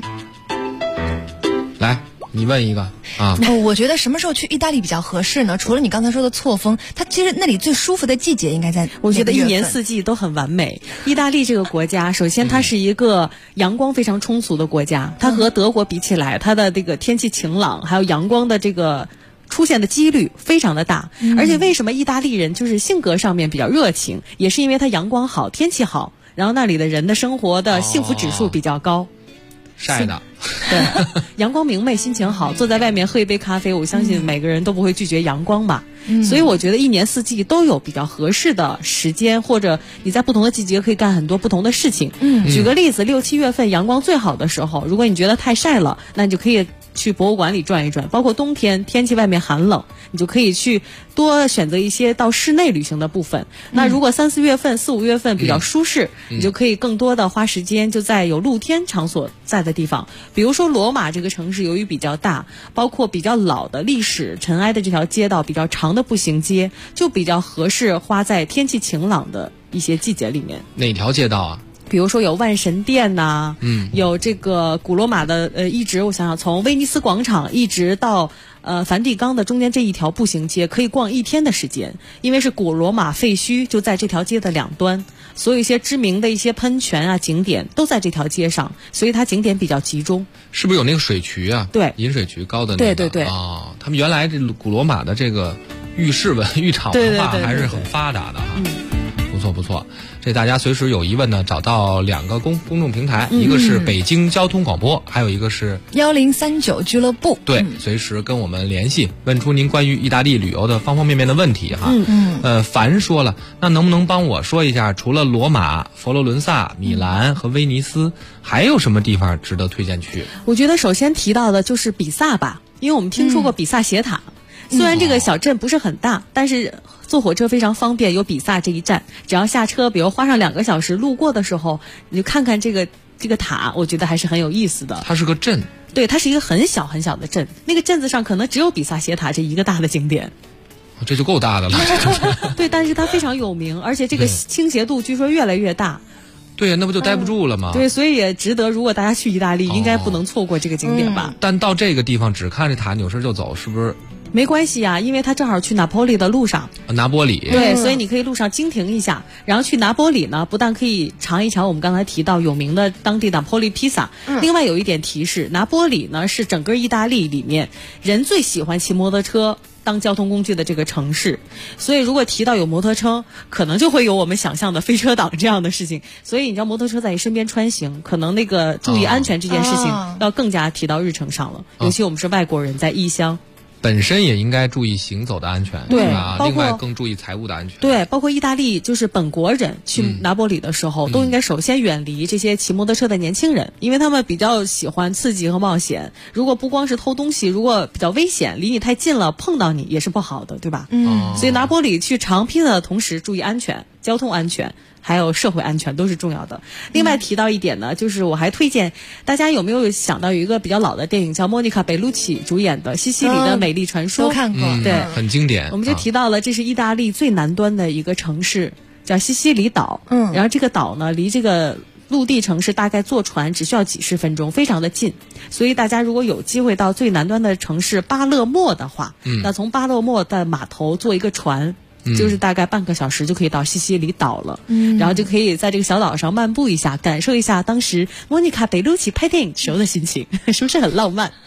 来。你问一个啊？ 我觉得什么时候去意大利比较合适呢？除了你刚才说的错峰，它其实那里最舒服的季节应该在。 我觉得一年四季都很完美。意大利这个国家，首先它是一个阳光非常充足的国家，它和德国比起来，它的这个天气晴朗，还有阳光的这个出现的几率非常的大。而且为什么意大利人就是性格上面比较热情，也是因为它阳光好，天气好，然后那里的人的生活的幸福指数比较高。 晒的， 对，阳光明媚，心情好，坐在外面喝一杯咖啡，我相信每个人都不会拒绝阳光吧。所以我觉得一年四季都有比较合适的时间，或者你在不同的季节可以干很多不同的事情。举个例子，6、7月份阳光最好的时候，如果你觉得太晒了，那你就可以去博物馆里转一转，包括冬天天气外面寒冷，你就可以去多选择一些到室内旅行的部分。那如果3、4月份、4、5月份比较舒适，你就可以更多的花时间就在有露天场所在的地方，比如说罗马这个城市由于比较大，包括比较老的历史尘埃的这条街道，比较长的步行街，就比较合适花在天气晴朗的一些季节里面。 哪条街道啊？ 比如说有万神殿呐，有这个古罗马的一直我想想，从威尼斯广场一直到梵蒂冈的中间这一条步行街，可以逛1天的时间，因为是古罗马废墟就在这条街的两端，所有一些知名的一些喷泉啊景点都在这条街上，所以它景点比较集中。 是不是有那个水渠啊？ 对， 饮水渠高的那个。对他们原来这古罗马的这个浴场文化还是很发达的哈。不错，这大家随时有疑问呢，找到2个公众平台，一个是北京交通广播，还有一个是 1039俱乐部。 对，随时跟我们联系，问出您关于意大利旅游的方方面面的问题哈。凡说了，那能不能帮我说一下，除了罗马、佛罗伦萨、米兰和威尼斯，还有什么地方值得推荐去？ 我觉得首先提到的就是比萨吧，因为我们听说过比萨斜塔。虽然这个小镇不是很大，但是坐火车非常方便，有比萨这一站，只要下车，比如花上2个小时，路过的时候你就看看这个塔，我觉得还是很有意思的。 它是个镇， 对，它是一个很小很小的镇，那个镇子上可能只有比萨斜塔这一个大的景点。 这就够大的了。 对，但是它非常有名，而且这个倾斜度据说越来越大。 对呀，那不就待不住了吗？ 对，所以也值得，如果大家去意大利，应该不能错过这个景点吧。 但到这个地方只看这塔，扭身就走，是不是？ 没关系啊，因为它正好去拿坡里的路上。 拿坡里。 对，所以你可以路上经停一下，然后去拿坡里呢，不但可以尝一尝我们刚才提到有名的当地拿坡里披萨，另外有一点提示，拿坡里呢是整个意大利里面人最喜欢骑摩托车当交通工具的这个城市，所以如果提到有摩托车，可能就会有我们想象的飞车党这样的事情。所以你知道摩托车在你身边穿行，可能那个注意安全这件事情要更加提到日程上了。尤其我们是外国人，在异乡。 本身也应该注意行走的安全， 对吧？另外更注意财物的安全。 对，包括意大利就是本国人去拿坡里的时候，都应该首先远离这些骑摩托车的年轻人，因为他们比较喜欢刺激和冒险。如果不光是偷东西，如果比较危险，离你太近了碰到你也是不好的，对吧？所以拿坡里去尝披萨的同时，注意安全、交通安全。还有社会安全都是重要的。另外提到一点呢，就是我还推荐大家有没有想到有一个比较老的电影叫莫妮卡·贝鲁奇主演的《西西里的美丽传说》， 都看过， 对， 很经典。 我们就提到了这是意大利最南端的一个城市，叫西西里岛。然后这个岛呢，离这个陆地城市大概坐船只需要几十分钟，非常的近。所以大家如果有机会到最南端的城市巴勒莫的话，那从巴勒莫的码头坐一个船。就是大概半个小时就可以到西西里岛了，然后就可以在这个小岛上漫步一下，感受一下当时莫妮卡·贝鲁奇拍电影时候的心情，是不是很浪漫？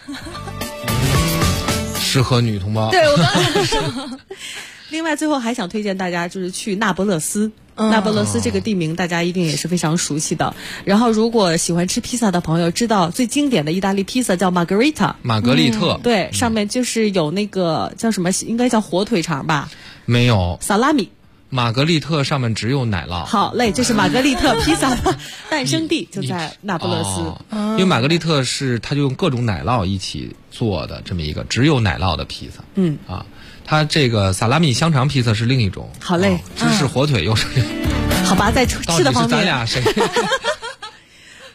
适合女同胞。 对，我刚才说。 另外，最后还想推荐大家就是去那不勒斯。那不勒斯这个地名大家一定也是非常熟悉的。然后，如果喜欢吃披萨的朋友，知道最经典的意大利披萨叫玛格丽特。 玛格丽特。 对，上面就是有那个叫什么，应该叫火腿肠吧？ 没有。 萨拉米。 玛格丽特上面只有奶酪。 好嘞，这是玛格丽特披萨的诞生地，就在那不勒斯。 因为玛格丽特是它就用各种奶酪一起做的这么一个只有奶酪的披萨。它这个萨拉米香肠披萨是另一种。 好嘞， 芝士火腿又是。 好吧，在吃的方面， 到底是咱俩谁？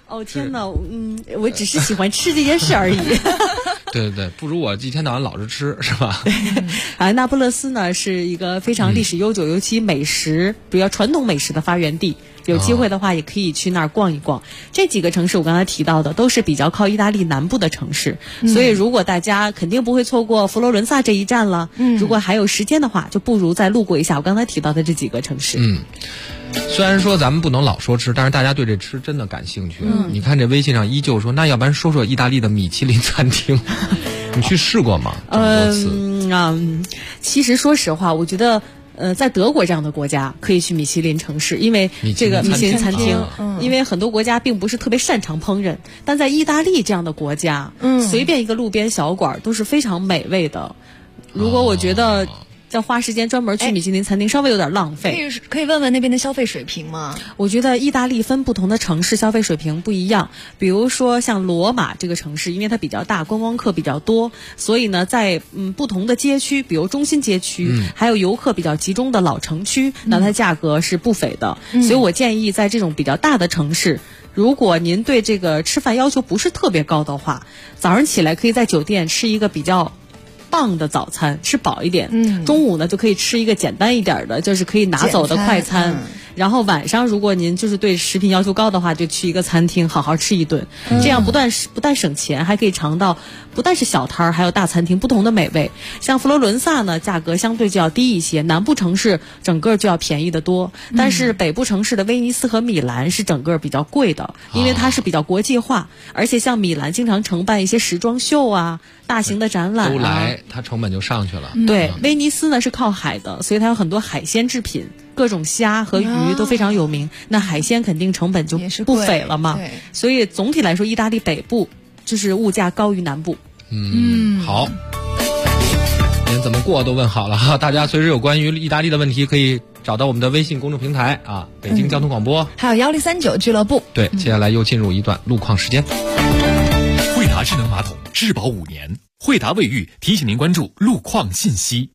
哦天哪，我只是喜欢吃这件事而已。 对对对，不如我一天到晚老是吃，是吧？ 那不勒斯呢是一个非常历史悠久，尤其美食，比较传统美食的发源地。有机会的话，也可以去那儿逛一逛。这几个城市我刚才提到的，都是比较靠意大利南部的城市，所以如果大家肯定不会错过佛罗伦萨这一站了。如果还有时间的话，就不如再路过一下我刚才提到的这几个城市。 虽然说咱们不能老说吃，但是大家对这吃真的感兴趣。你看这微信上依旧说，那要不然说说意大利的米其林餐厅，你去试过吗？这么多次。 其实说实话，我觉得。在德国这样的国家可以去米其林城市，因为这个米其林餐厅，因为很多国家并不是特别擅长烹饪，但在意大利这样的国家，随便一个路边小馆都是非常美味的。如果我觉得要花时间专门去米其林餐厅，稍微有点浪费。 可以问问那边的消费水平吗？ 我觉得意大利分不同的城市消费水平不一样。比如说像罗马这个城市，因为它比较大，观光客比较多，所以呢，在不同的街区，比如中心街区，还有游客比较集中的老城区，那它价格是不菲的。所以我建议在这种比较大的城市，如果您对这个吃饭要求不是特别高的话，早上起来可以在酒店吃一个比较棒的早餐，吃饱一点。中午呢就可以吃一个简单一点的，就是可以拿走的快餐。然后晚上如果您就是对食品要求高的话，就去一个餐厅好好吃一顿。这样不但省钱，还可以尝到不但是小摊儿，还有大餐厅不同的美味。像佛罗伦萨呢，价格相对就要低一些，南部城市整个就要便宜得多。但是北部城市的威尼斯和米兰是整个比较贵的，因为它是比较国际化，而且像米兰经常承办一些时装秀啊、大型的展览都来，它成本就上去了。 对，威尼斯呢是靠海的，所以它有很多海鲜制品，各种虾和鱼都非常有名。那海鲜肯定成本就不菲了嘛。所以总体来说，意大利北部就是物价高于南部。 好，连怎么过都问好了哈。大家随时有关于意大利的问题，可以找到我们的微信公众平台啊，北京交通广播， 还有1039俱乐部。 对，接下来又进入一段路况时间。 惠达智能马桶质保5年，惠达卫浴提醒您关注路况信息。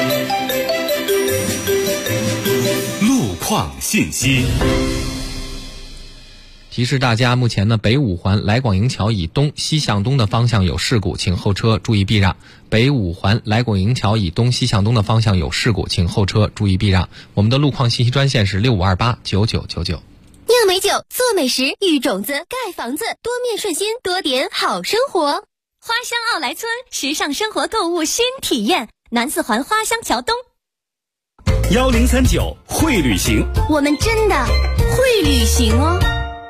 路况信息。 提示大家，目前呢，北五环来广营桥以东西向东的方向有事故，请后车注意避让。北五环来广营桥以东西向东的方向有事故，请后车注意避让。我们的路况信息专线是65289999。 酿美酒，做美食，育种子，盖房子，多面顺心，多点好生活。花乡奥莱村，时尚生活购物新体验，南四环花乡桥东。 1039会旅行， 我们真的会旅行哦。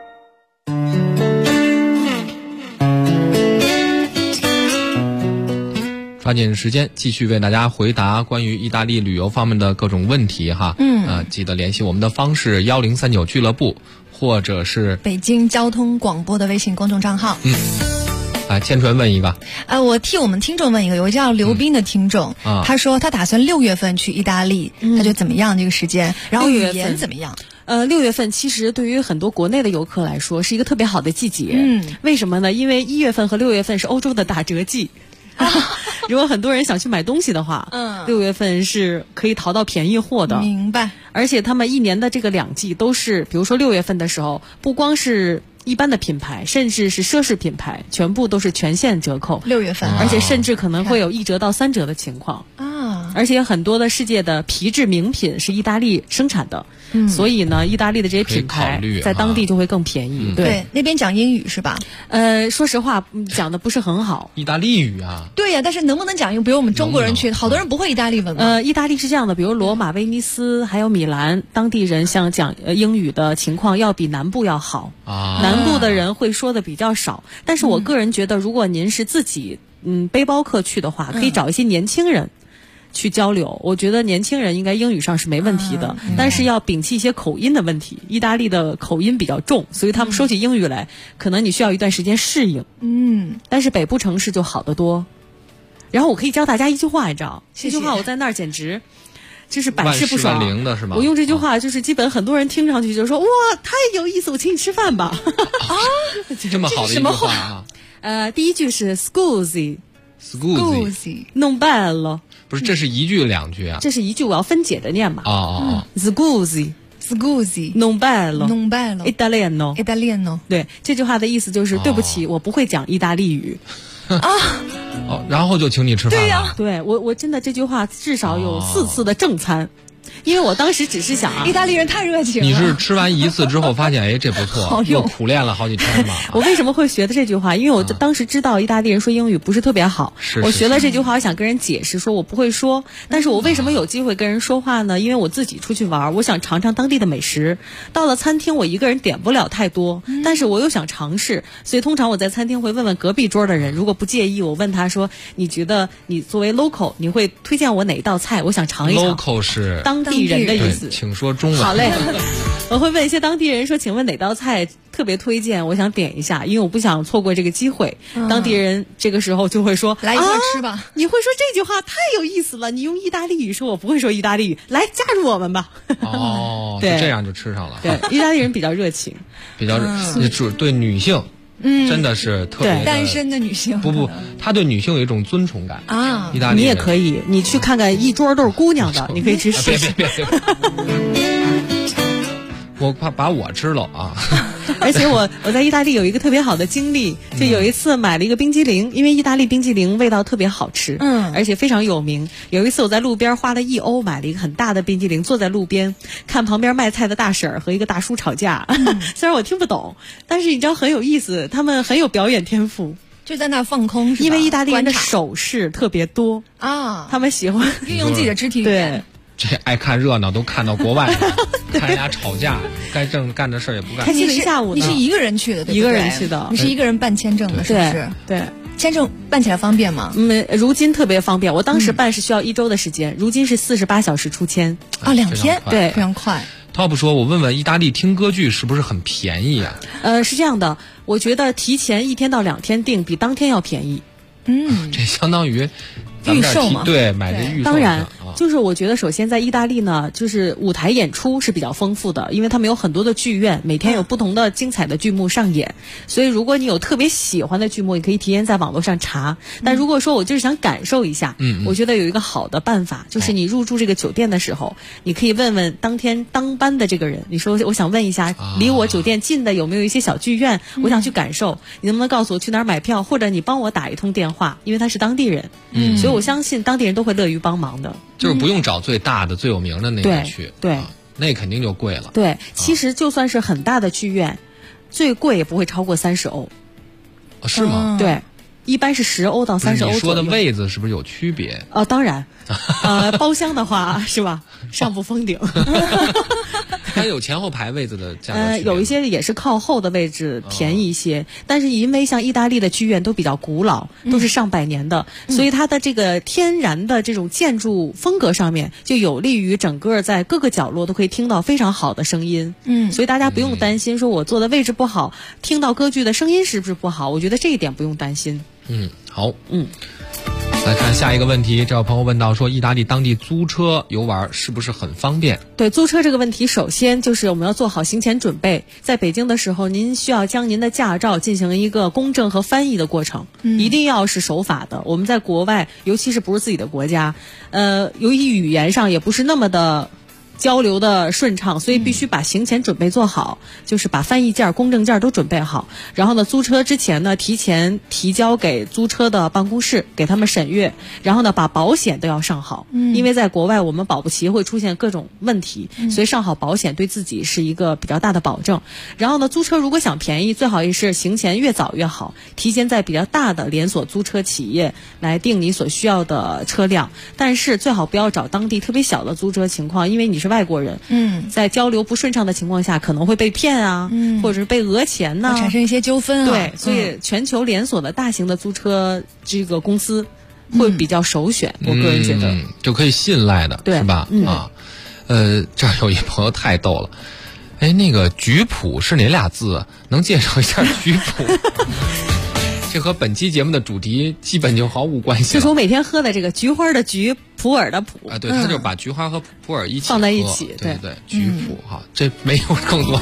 抓紧时间继续为大家回答关于意大利旅游方面的各种问题哈。记得联系我们的方式1039俱乐部，或者是北京交通广播的微信公众账号。 来，千纯问一个。 我替我们听众问一个，有个叫刘斌的听众，他说他打算6月份去意大利，他觉得怎么样这个时间？然后语言怎么样 ？6月份其实对于很多国内的游客来说是一个特别好的季节。为什么呢？因为1月份和6月份是欧洲的打折季。如果很多人想去买东西的话，6月份是可以淘到便宜货的。 明白。 而且他们一年的这个2季都是，比如说6月份的时候，不光是一般的品牌，甚至是奢侈品牌，全部都是全线折扣。 6月份， 而且甚至可能会有1折到3折的情况啊！ 而且很多的世界的皮质名品是意大利生产的，所以呢，意大利的这些品牌在当地就会更便宜。 对，那边讲英语是吧？ 说实话，讲的不是很好。 意大利语啊？ 对呀，但是能不能讲英语？比如我们中国人去，好多人不会意大利文嘛。 意大利是这样的，比如罗马、威尼斯还有米兰，当地人像讲英语的情况要比南部要好啊。南部的人会说的比较少，但是我个人觉得，如果您是自己背包客去的话，可以找一些年轻人去交流。我觉得年轻人应该英语上是没问题的，但是要摒弃一些口音的问题。意大利的口音比较重，所以他们说起英语来，可能你需要一段时间适应。但是北部城市就好得多。然后我可以教大家一句话，你知道？这句话我在那儿简直就是百试不爽。 万事万灵的是吗？ 我用这句话就是基本很多人听上去就说哇，太有意思，我请你吃饭吧。 这么好的一句话啊！ 第一句是 scusi， non bello。 不是，这是一句2句啊？ 这是一句，我要分解的念嘛。scusi Scusi non bello non bello italiano italiano。 对，这句话的意思就是对不起，我不会讲意大利语。 哦，然后就请你吃饭了。 对呀， 对我真的这句话至少有4次的正餐。因为我当时只是想意大利人太热情了。 你是吃完1次之后发现，哎，这不错，又苦练了好几天嘛。 我为什么会学的这句话？因为我当时知道意大利人说英语不是特别好，我学了这句话，我想跟人解释说我不会说，但是我为什么有机会跟人说话呢？因为我自己出去玩，我想尝尝当地的美食。到了餐厅，我一个人点不了太多，但是我又想尝试，所以通常我在餐厅会问问隔壁桌的人，如果不介意，我问他说：“你觉得你作为 local， 你会推荐我哪一道菜？我想尝一尝。” local 是当地人的意思。 请说中文。 好嘞，我会问一些当地人说，请问哪道菜特别推荐，我想点一下，因为我不想错过这个机会。当地人这个时候就会说， 来一块吃吧。 你会说这句话太有意思了，你用意大利语说，我不会说意大利语，来加入我们吧。 哦， 对， 这样就吃上了。 对，意大利人比较热情， 比较对女性。真的是特别单身的女性。 不，他对女性有一种尊崇感啊。 意大利你也可以，你去看看一桌都是姑娘的，你可以去试试。 别，我怕把我吃了啊！ 而且我在意大利有一个特别好的经历，就有一次买了一个冰激凌，因为意大利冰激凌味道特别好吃，而且非常有名。有一次我在路边花了1欧买了一个很大的冰激凌，坐在路边看旁边卖菜的大婶和一个大叔吵架，虽然我听不懂，但是你知道很有意思，他们很有表演天赋。 就在那放空， 因为意大利人的手势特别多啊， 他们喜欢运用自己的肢体语言。 这爱看热闹都看到国外了，看人家吵架，该正干的事儿也不干。 开心了一下午呢。 你是一个人去的，对不对？ 一个人去的。 你是一个人办签证的，是不是？ 对。 签证办起来方便吗？ 如今特别方便。我当时办是需要1周的时间，如今是48小时出签。 啊，2天， 对， 非常快。 Top 说，我问问意大利听歌剧是不是很便宜啊？ 是这样的，我觉得提前1天到2天订比当天要便宜。 这相当于预售嘛， 对，买这预售。 当然，就是我觉得首先在意大利呢，就是舞台演出是比较丰富的，因为他们有很多的剧院，每天有不同的精彩的剧目上演。所以如果你有特别喜欢的剧目，你可以提前在网络上查。但如果说我就是想感受一下，我觉得有一个好的办法，就是你入住这个酒店的时候，你可以问问当天当班的这个人，你说我想问一下，离我酒店近的有没有一些小剧院，我想去感受，你能不能告诉我去哪儿买票，或者你帮我打一通电话，因为他是当地人，所以我相信当地人都会乐于帮忙的。 就是不用找最大的、最有名的那个去， 对， 那肯定就贵了。 对，其实就算是很大的剧院，最贵也不会超过30欧。 是吗？ 对，一般是10欧到30欧左右。 你说的位子是不是有区别？ 当然，包厢的话是吧，上不封顶。 它有前后排位子的价格有一些也是靠后的位置便宜一些，但是因为像意大利的剧院都比较古老，都是上百年的，所以它的这个天然的这种建筑风格上面就有利于整个在各个角落都可以听到非常好的声音。所以大家不用担心说我坐的位置不好，听到歌剧的声音是不是不好，我觉得这一点不用担心。 好。来看下一个问题，这有朋友问到说，意大利当地租车游玩是不是很方便？ 对，租车这个问题，首先就是我们要做好行前准备。在北京的时候，您需要将您的驾照进行一个公证和翻译的过程，一定要是守法的。我们在国外，尤其是不是自己的国家，由于语言上也不是那么的交流的顺畅，所以必须把行前准备做好，就是把翻译件、公证件都准备好。然后呢，租车之前呢，提前提交给租车的办公室，给他们审阅。然后呢，把保险都要上好，因为在国外我们保不齐会出现各种问题，所以上好保险对自己是一个比较大的保证。然后呢，租车如果想便宜，最好也是行前越早越好，提前在比较大的连锁租车企业来订你所需要的车辆。但是最好不要找当地特别小的租车情况，因为你是外国人，在交流不顺畅的情况下，可能会被骗啊，或者是被讹钱呢， 产生一些纠纷啊。 对，所以全球连锁的大型的租车这个公司会比较首选，我个人觉得就可以信赖的， 对， 是吧？这儿有一朋友太逗了，那个菊普是哪俩字？能介绍一下菊普？这和本期节目的主题基本就毫无关系了。 就是我每天喝的这个菊花的菊，普洱的普啊，对，他就把菊花和普洱一起放在一起， 对，菊普哈，这没有更多。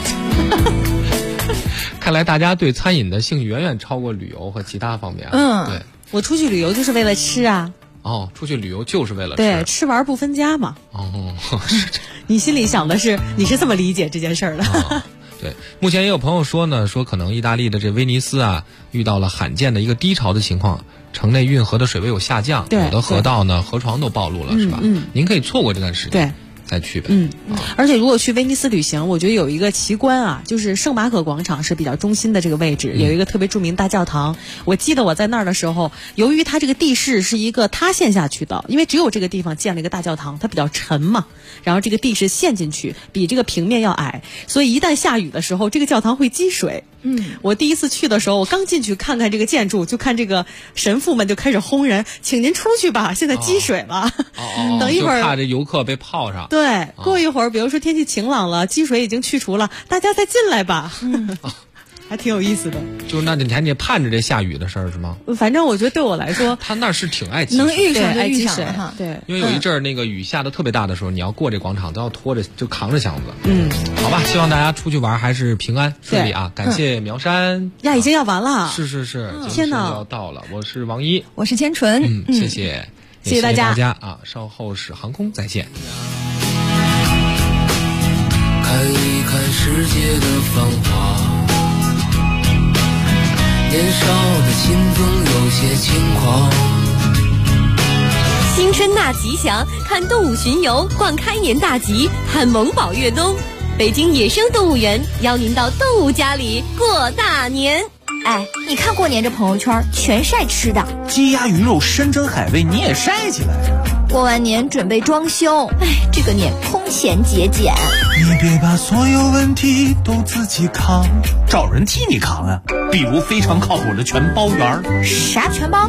看来大家对餐饮的兴趣远远超过旅游和其他方面。 对，我出去旅游就是为了吃啊。 哦，出去旅游就是为了吃， 对，吃玩不分家嘛。 哦， 你心里想的是，你是这么理解这件事儿的。 对，目前也有朋友说呢，说可能意大利的这威尼斯啊，遇到了罕见的一个低潮的情况，城内运河的水位有下降，有的河道呢河床都暴露了，是吧？您可以错过这段时间。对。再去呗。 而且如果去威尼斯旅行，我觉得有一个奇观啊，就是圣马可广场是比较中心的这个位置，有一个特别著名大教堂。我记得我在那儿的时候，由于它这个地势是一个塌陷下去的，因为只有这个地方建了一个大教堂，它比较沉嘛，然后这个地势陷进去，比这个平面要矮，所以一旦下雨的时候，这个教堂会积水。我第一次去的时候，我刚进去看看这个建筑，就看这个神父们就开始轰人，请您出去吧，现在积水了。等一会儿就怕这游客被泡上。 对，过一会儿，比如说天气晴朗了，积水已经去除了，大家再进来吧。还挺有意思的。 就是那你还得盼着这下雨的事儿是吗？ 反正我觉得对我来说， 他那是挺爱积水， 能遇上就遇上哈。 对， 因为有一阵儿那个雨下的特别大的时候，你要过这广场都要拖着就扛着箱子。好吧，希望大家出去玩还是平安顺利啊！感谢苗山呀，已经要完了。 是， 天哪， 要到了。我是王一， 我是千纯。 谢谢大家啊！稍后是航空再见。 看一看世界的繁华，年少的心总有些轻狂。 新春大吉祥，看动物巡游，逛开年大吉，看萌宝越冬。北京野生动物园邀您到动物家里过大年。 哎，你看过年这朋友圈全晒吃的， 鸡鸭鱼肉山珍海味你也晒起来呀。 过完年准备装修，哎，这个年空前节俭。 你别把所有问题都自己扛，找人替你扛啊。比如非常靠谱的全包园。 啥全包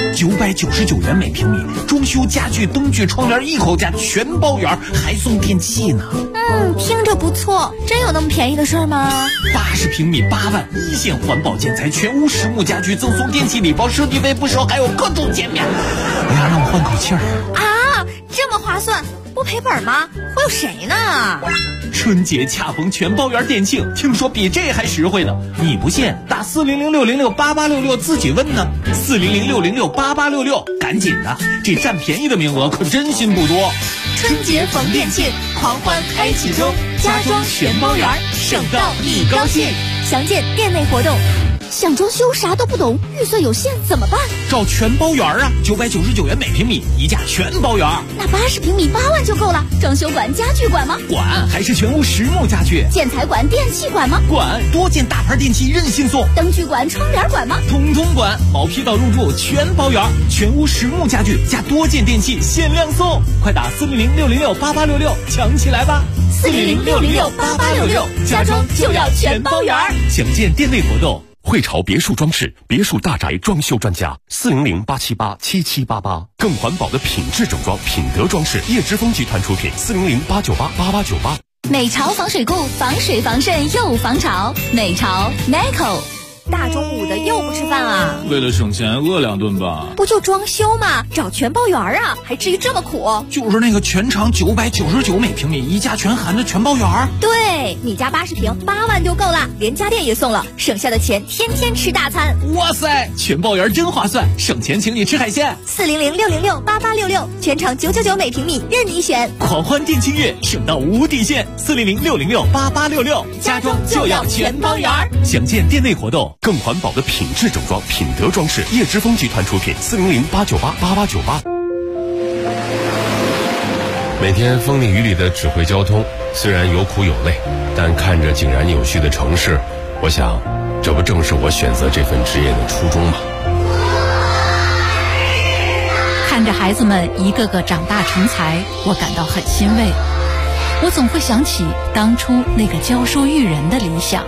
？999元每平米，装修家具、灯具、窗帘一口价，全包圆，还送电器呢。 听着不错，真有那么便宜的事儿吗 ？80平米8万，一线环保建材，全屋实木家具，赠送电器礼包，设计费不收，还有各种减免。哎呀，让我换口气儿啊！这么划算，不赔本吗？忽悠谁呢？ 春节恰逢全包圆店庆，听说比这还实惠呢。你不信，打400-606-8866自己问呢。400-606-8866，赶紧的，这占便宜的名额可真心不多。 春节逢店庆，狂欢开启中，家装全包圆，省到你高兴。详见店内活动。想装修啥都不懂，预算有限怎么办？ 找全包圆啊，999元每平米，一价全包圆。 那80平米8万就够了。装修管、家具管吗？ 管，还是全屋实木家具。 建材管、电器管吗？ 管，多件大牌电器任性送。 灯具管、窗帘管吗？ 统统管，毛坯到入住全包圆，全屋实木家具加多件电器限量送，快打400-606-8866抢起来吧 ！400-606-8866，家装就要全包圆。 详见店内活动。 汇潮别墅装饰，别墅大宅装修专家，400-878-7788，更环保的品质整装，品德装饰，叶之峰集团出品，400-898-8898。 美潮防水固，防水防渗又防潮，美潮 Nico。大中午的又不吃饭啊？ 为了省钱饿2顿吧。 不就装修吗？找全包圆啊，还至于这么苦？ 就是那个全长999每平米，一价全含的全包圆。 对，你家80平8万就够了，连家电也送了，省下的钱天天吃大餐。 哇塞，全包圆真划算，省钱请你吃海鲜。 400-606-8866，全长999每平米，任你选。 狂欢店庆月，省到无底线。400-606-8866，家装就要全包圆。详见店内活动。 更环保的品质整装，品德装饰，叶之峰集团出品，400-898-8898。每天风里雨里的指挥交通，虽然有苦有累，但看着井然有序的城市，我想，这不正是我选择这份职业的初衷吗？ 看着孩子们一个个长大成才，我感到很欣慰。我总会想起当初那个教书育人的理想。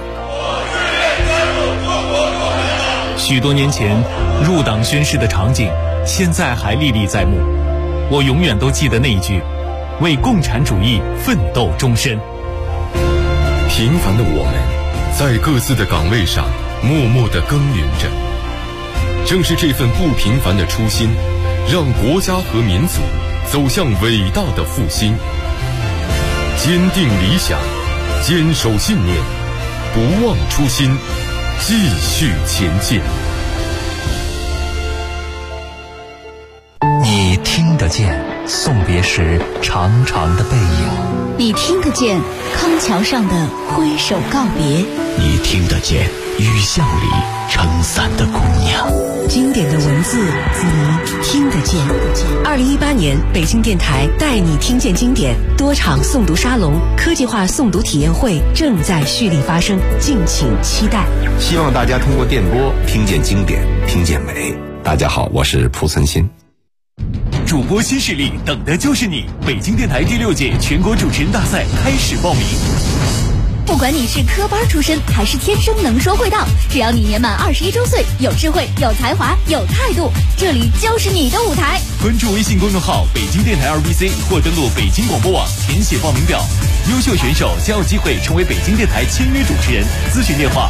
许多年前入党宣誓的场景，现在还历历在目。我永远都记得那一句：为共产主义奋斗终身。 平凡的我们，在各自的岗位上默默地耕耘着。正是这份不平凡的初心，让国家和民族走向伟大的复兴。坚定理想，坚守信念，不忘初心，继续前进。 你听得见送别时长长的背影， 你听得见康桥上的挥手告别， 你听得见雨巷里撑伞的姑娘。 经典的文字，你听得见。2018年，北京电台带你听见经典多场诵读沙龙、科技化诵读体验会正在蓄力发生，敬请期待。 希望大家通过电波听见经典，听见美。大家好，我是蒲存昕。 主播新势力，等的就是你！北京电台第6届全国主持人大赛开始报名。 不管你是科班出身还是天生能说会道，只要你年满21周岁，有智慧、有才华、有态度，这里就是你的舞台。 关注微信公众号北京电台2BC 或登录北京广播网填写报名表，优秀选手将有机会成为北京电台签约主持人。咨询电话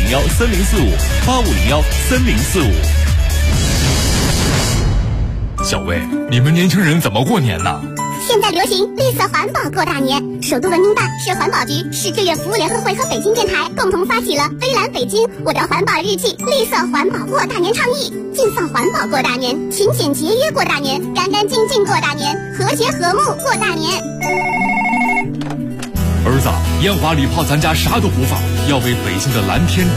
85013045，85013045。 小魏，你们年轻人怎么过年呢？ 现在流行绿色环保过大年，首都文明办、市环保局、市志愿服务联合会和北京电台共同发起了“微蓝北京，我的环保日记”绿色环保过大年倡议，尽放环保过大年，勤俭节约过大年，干干净净过大年，和谐和睦过大年。 儿子，烟花礼炮咱家啥都不放，要为北京的蓝天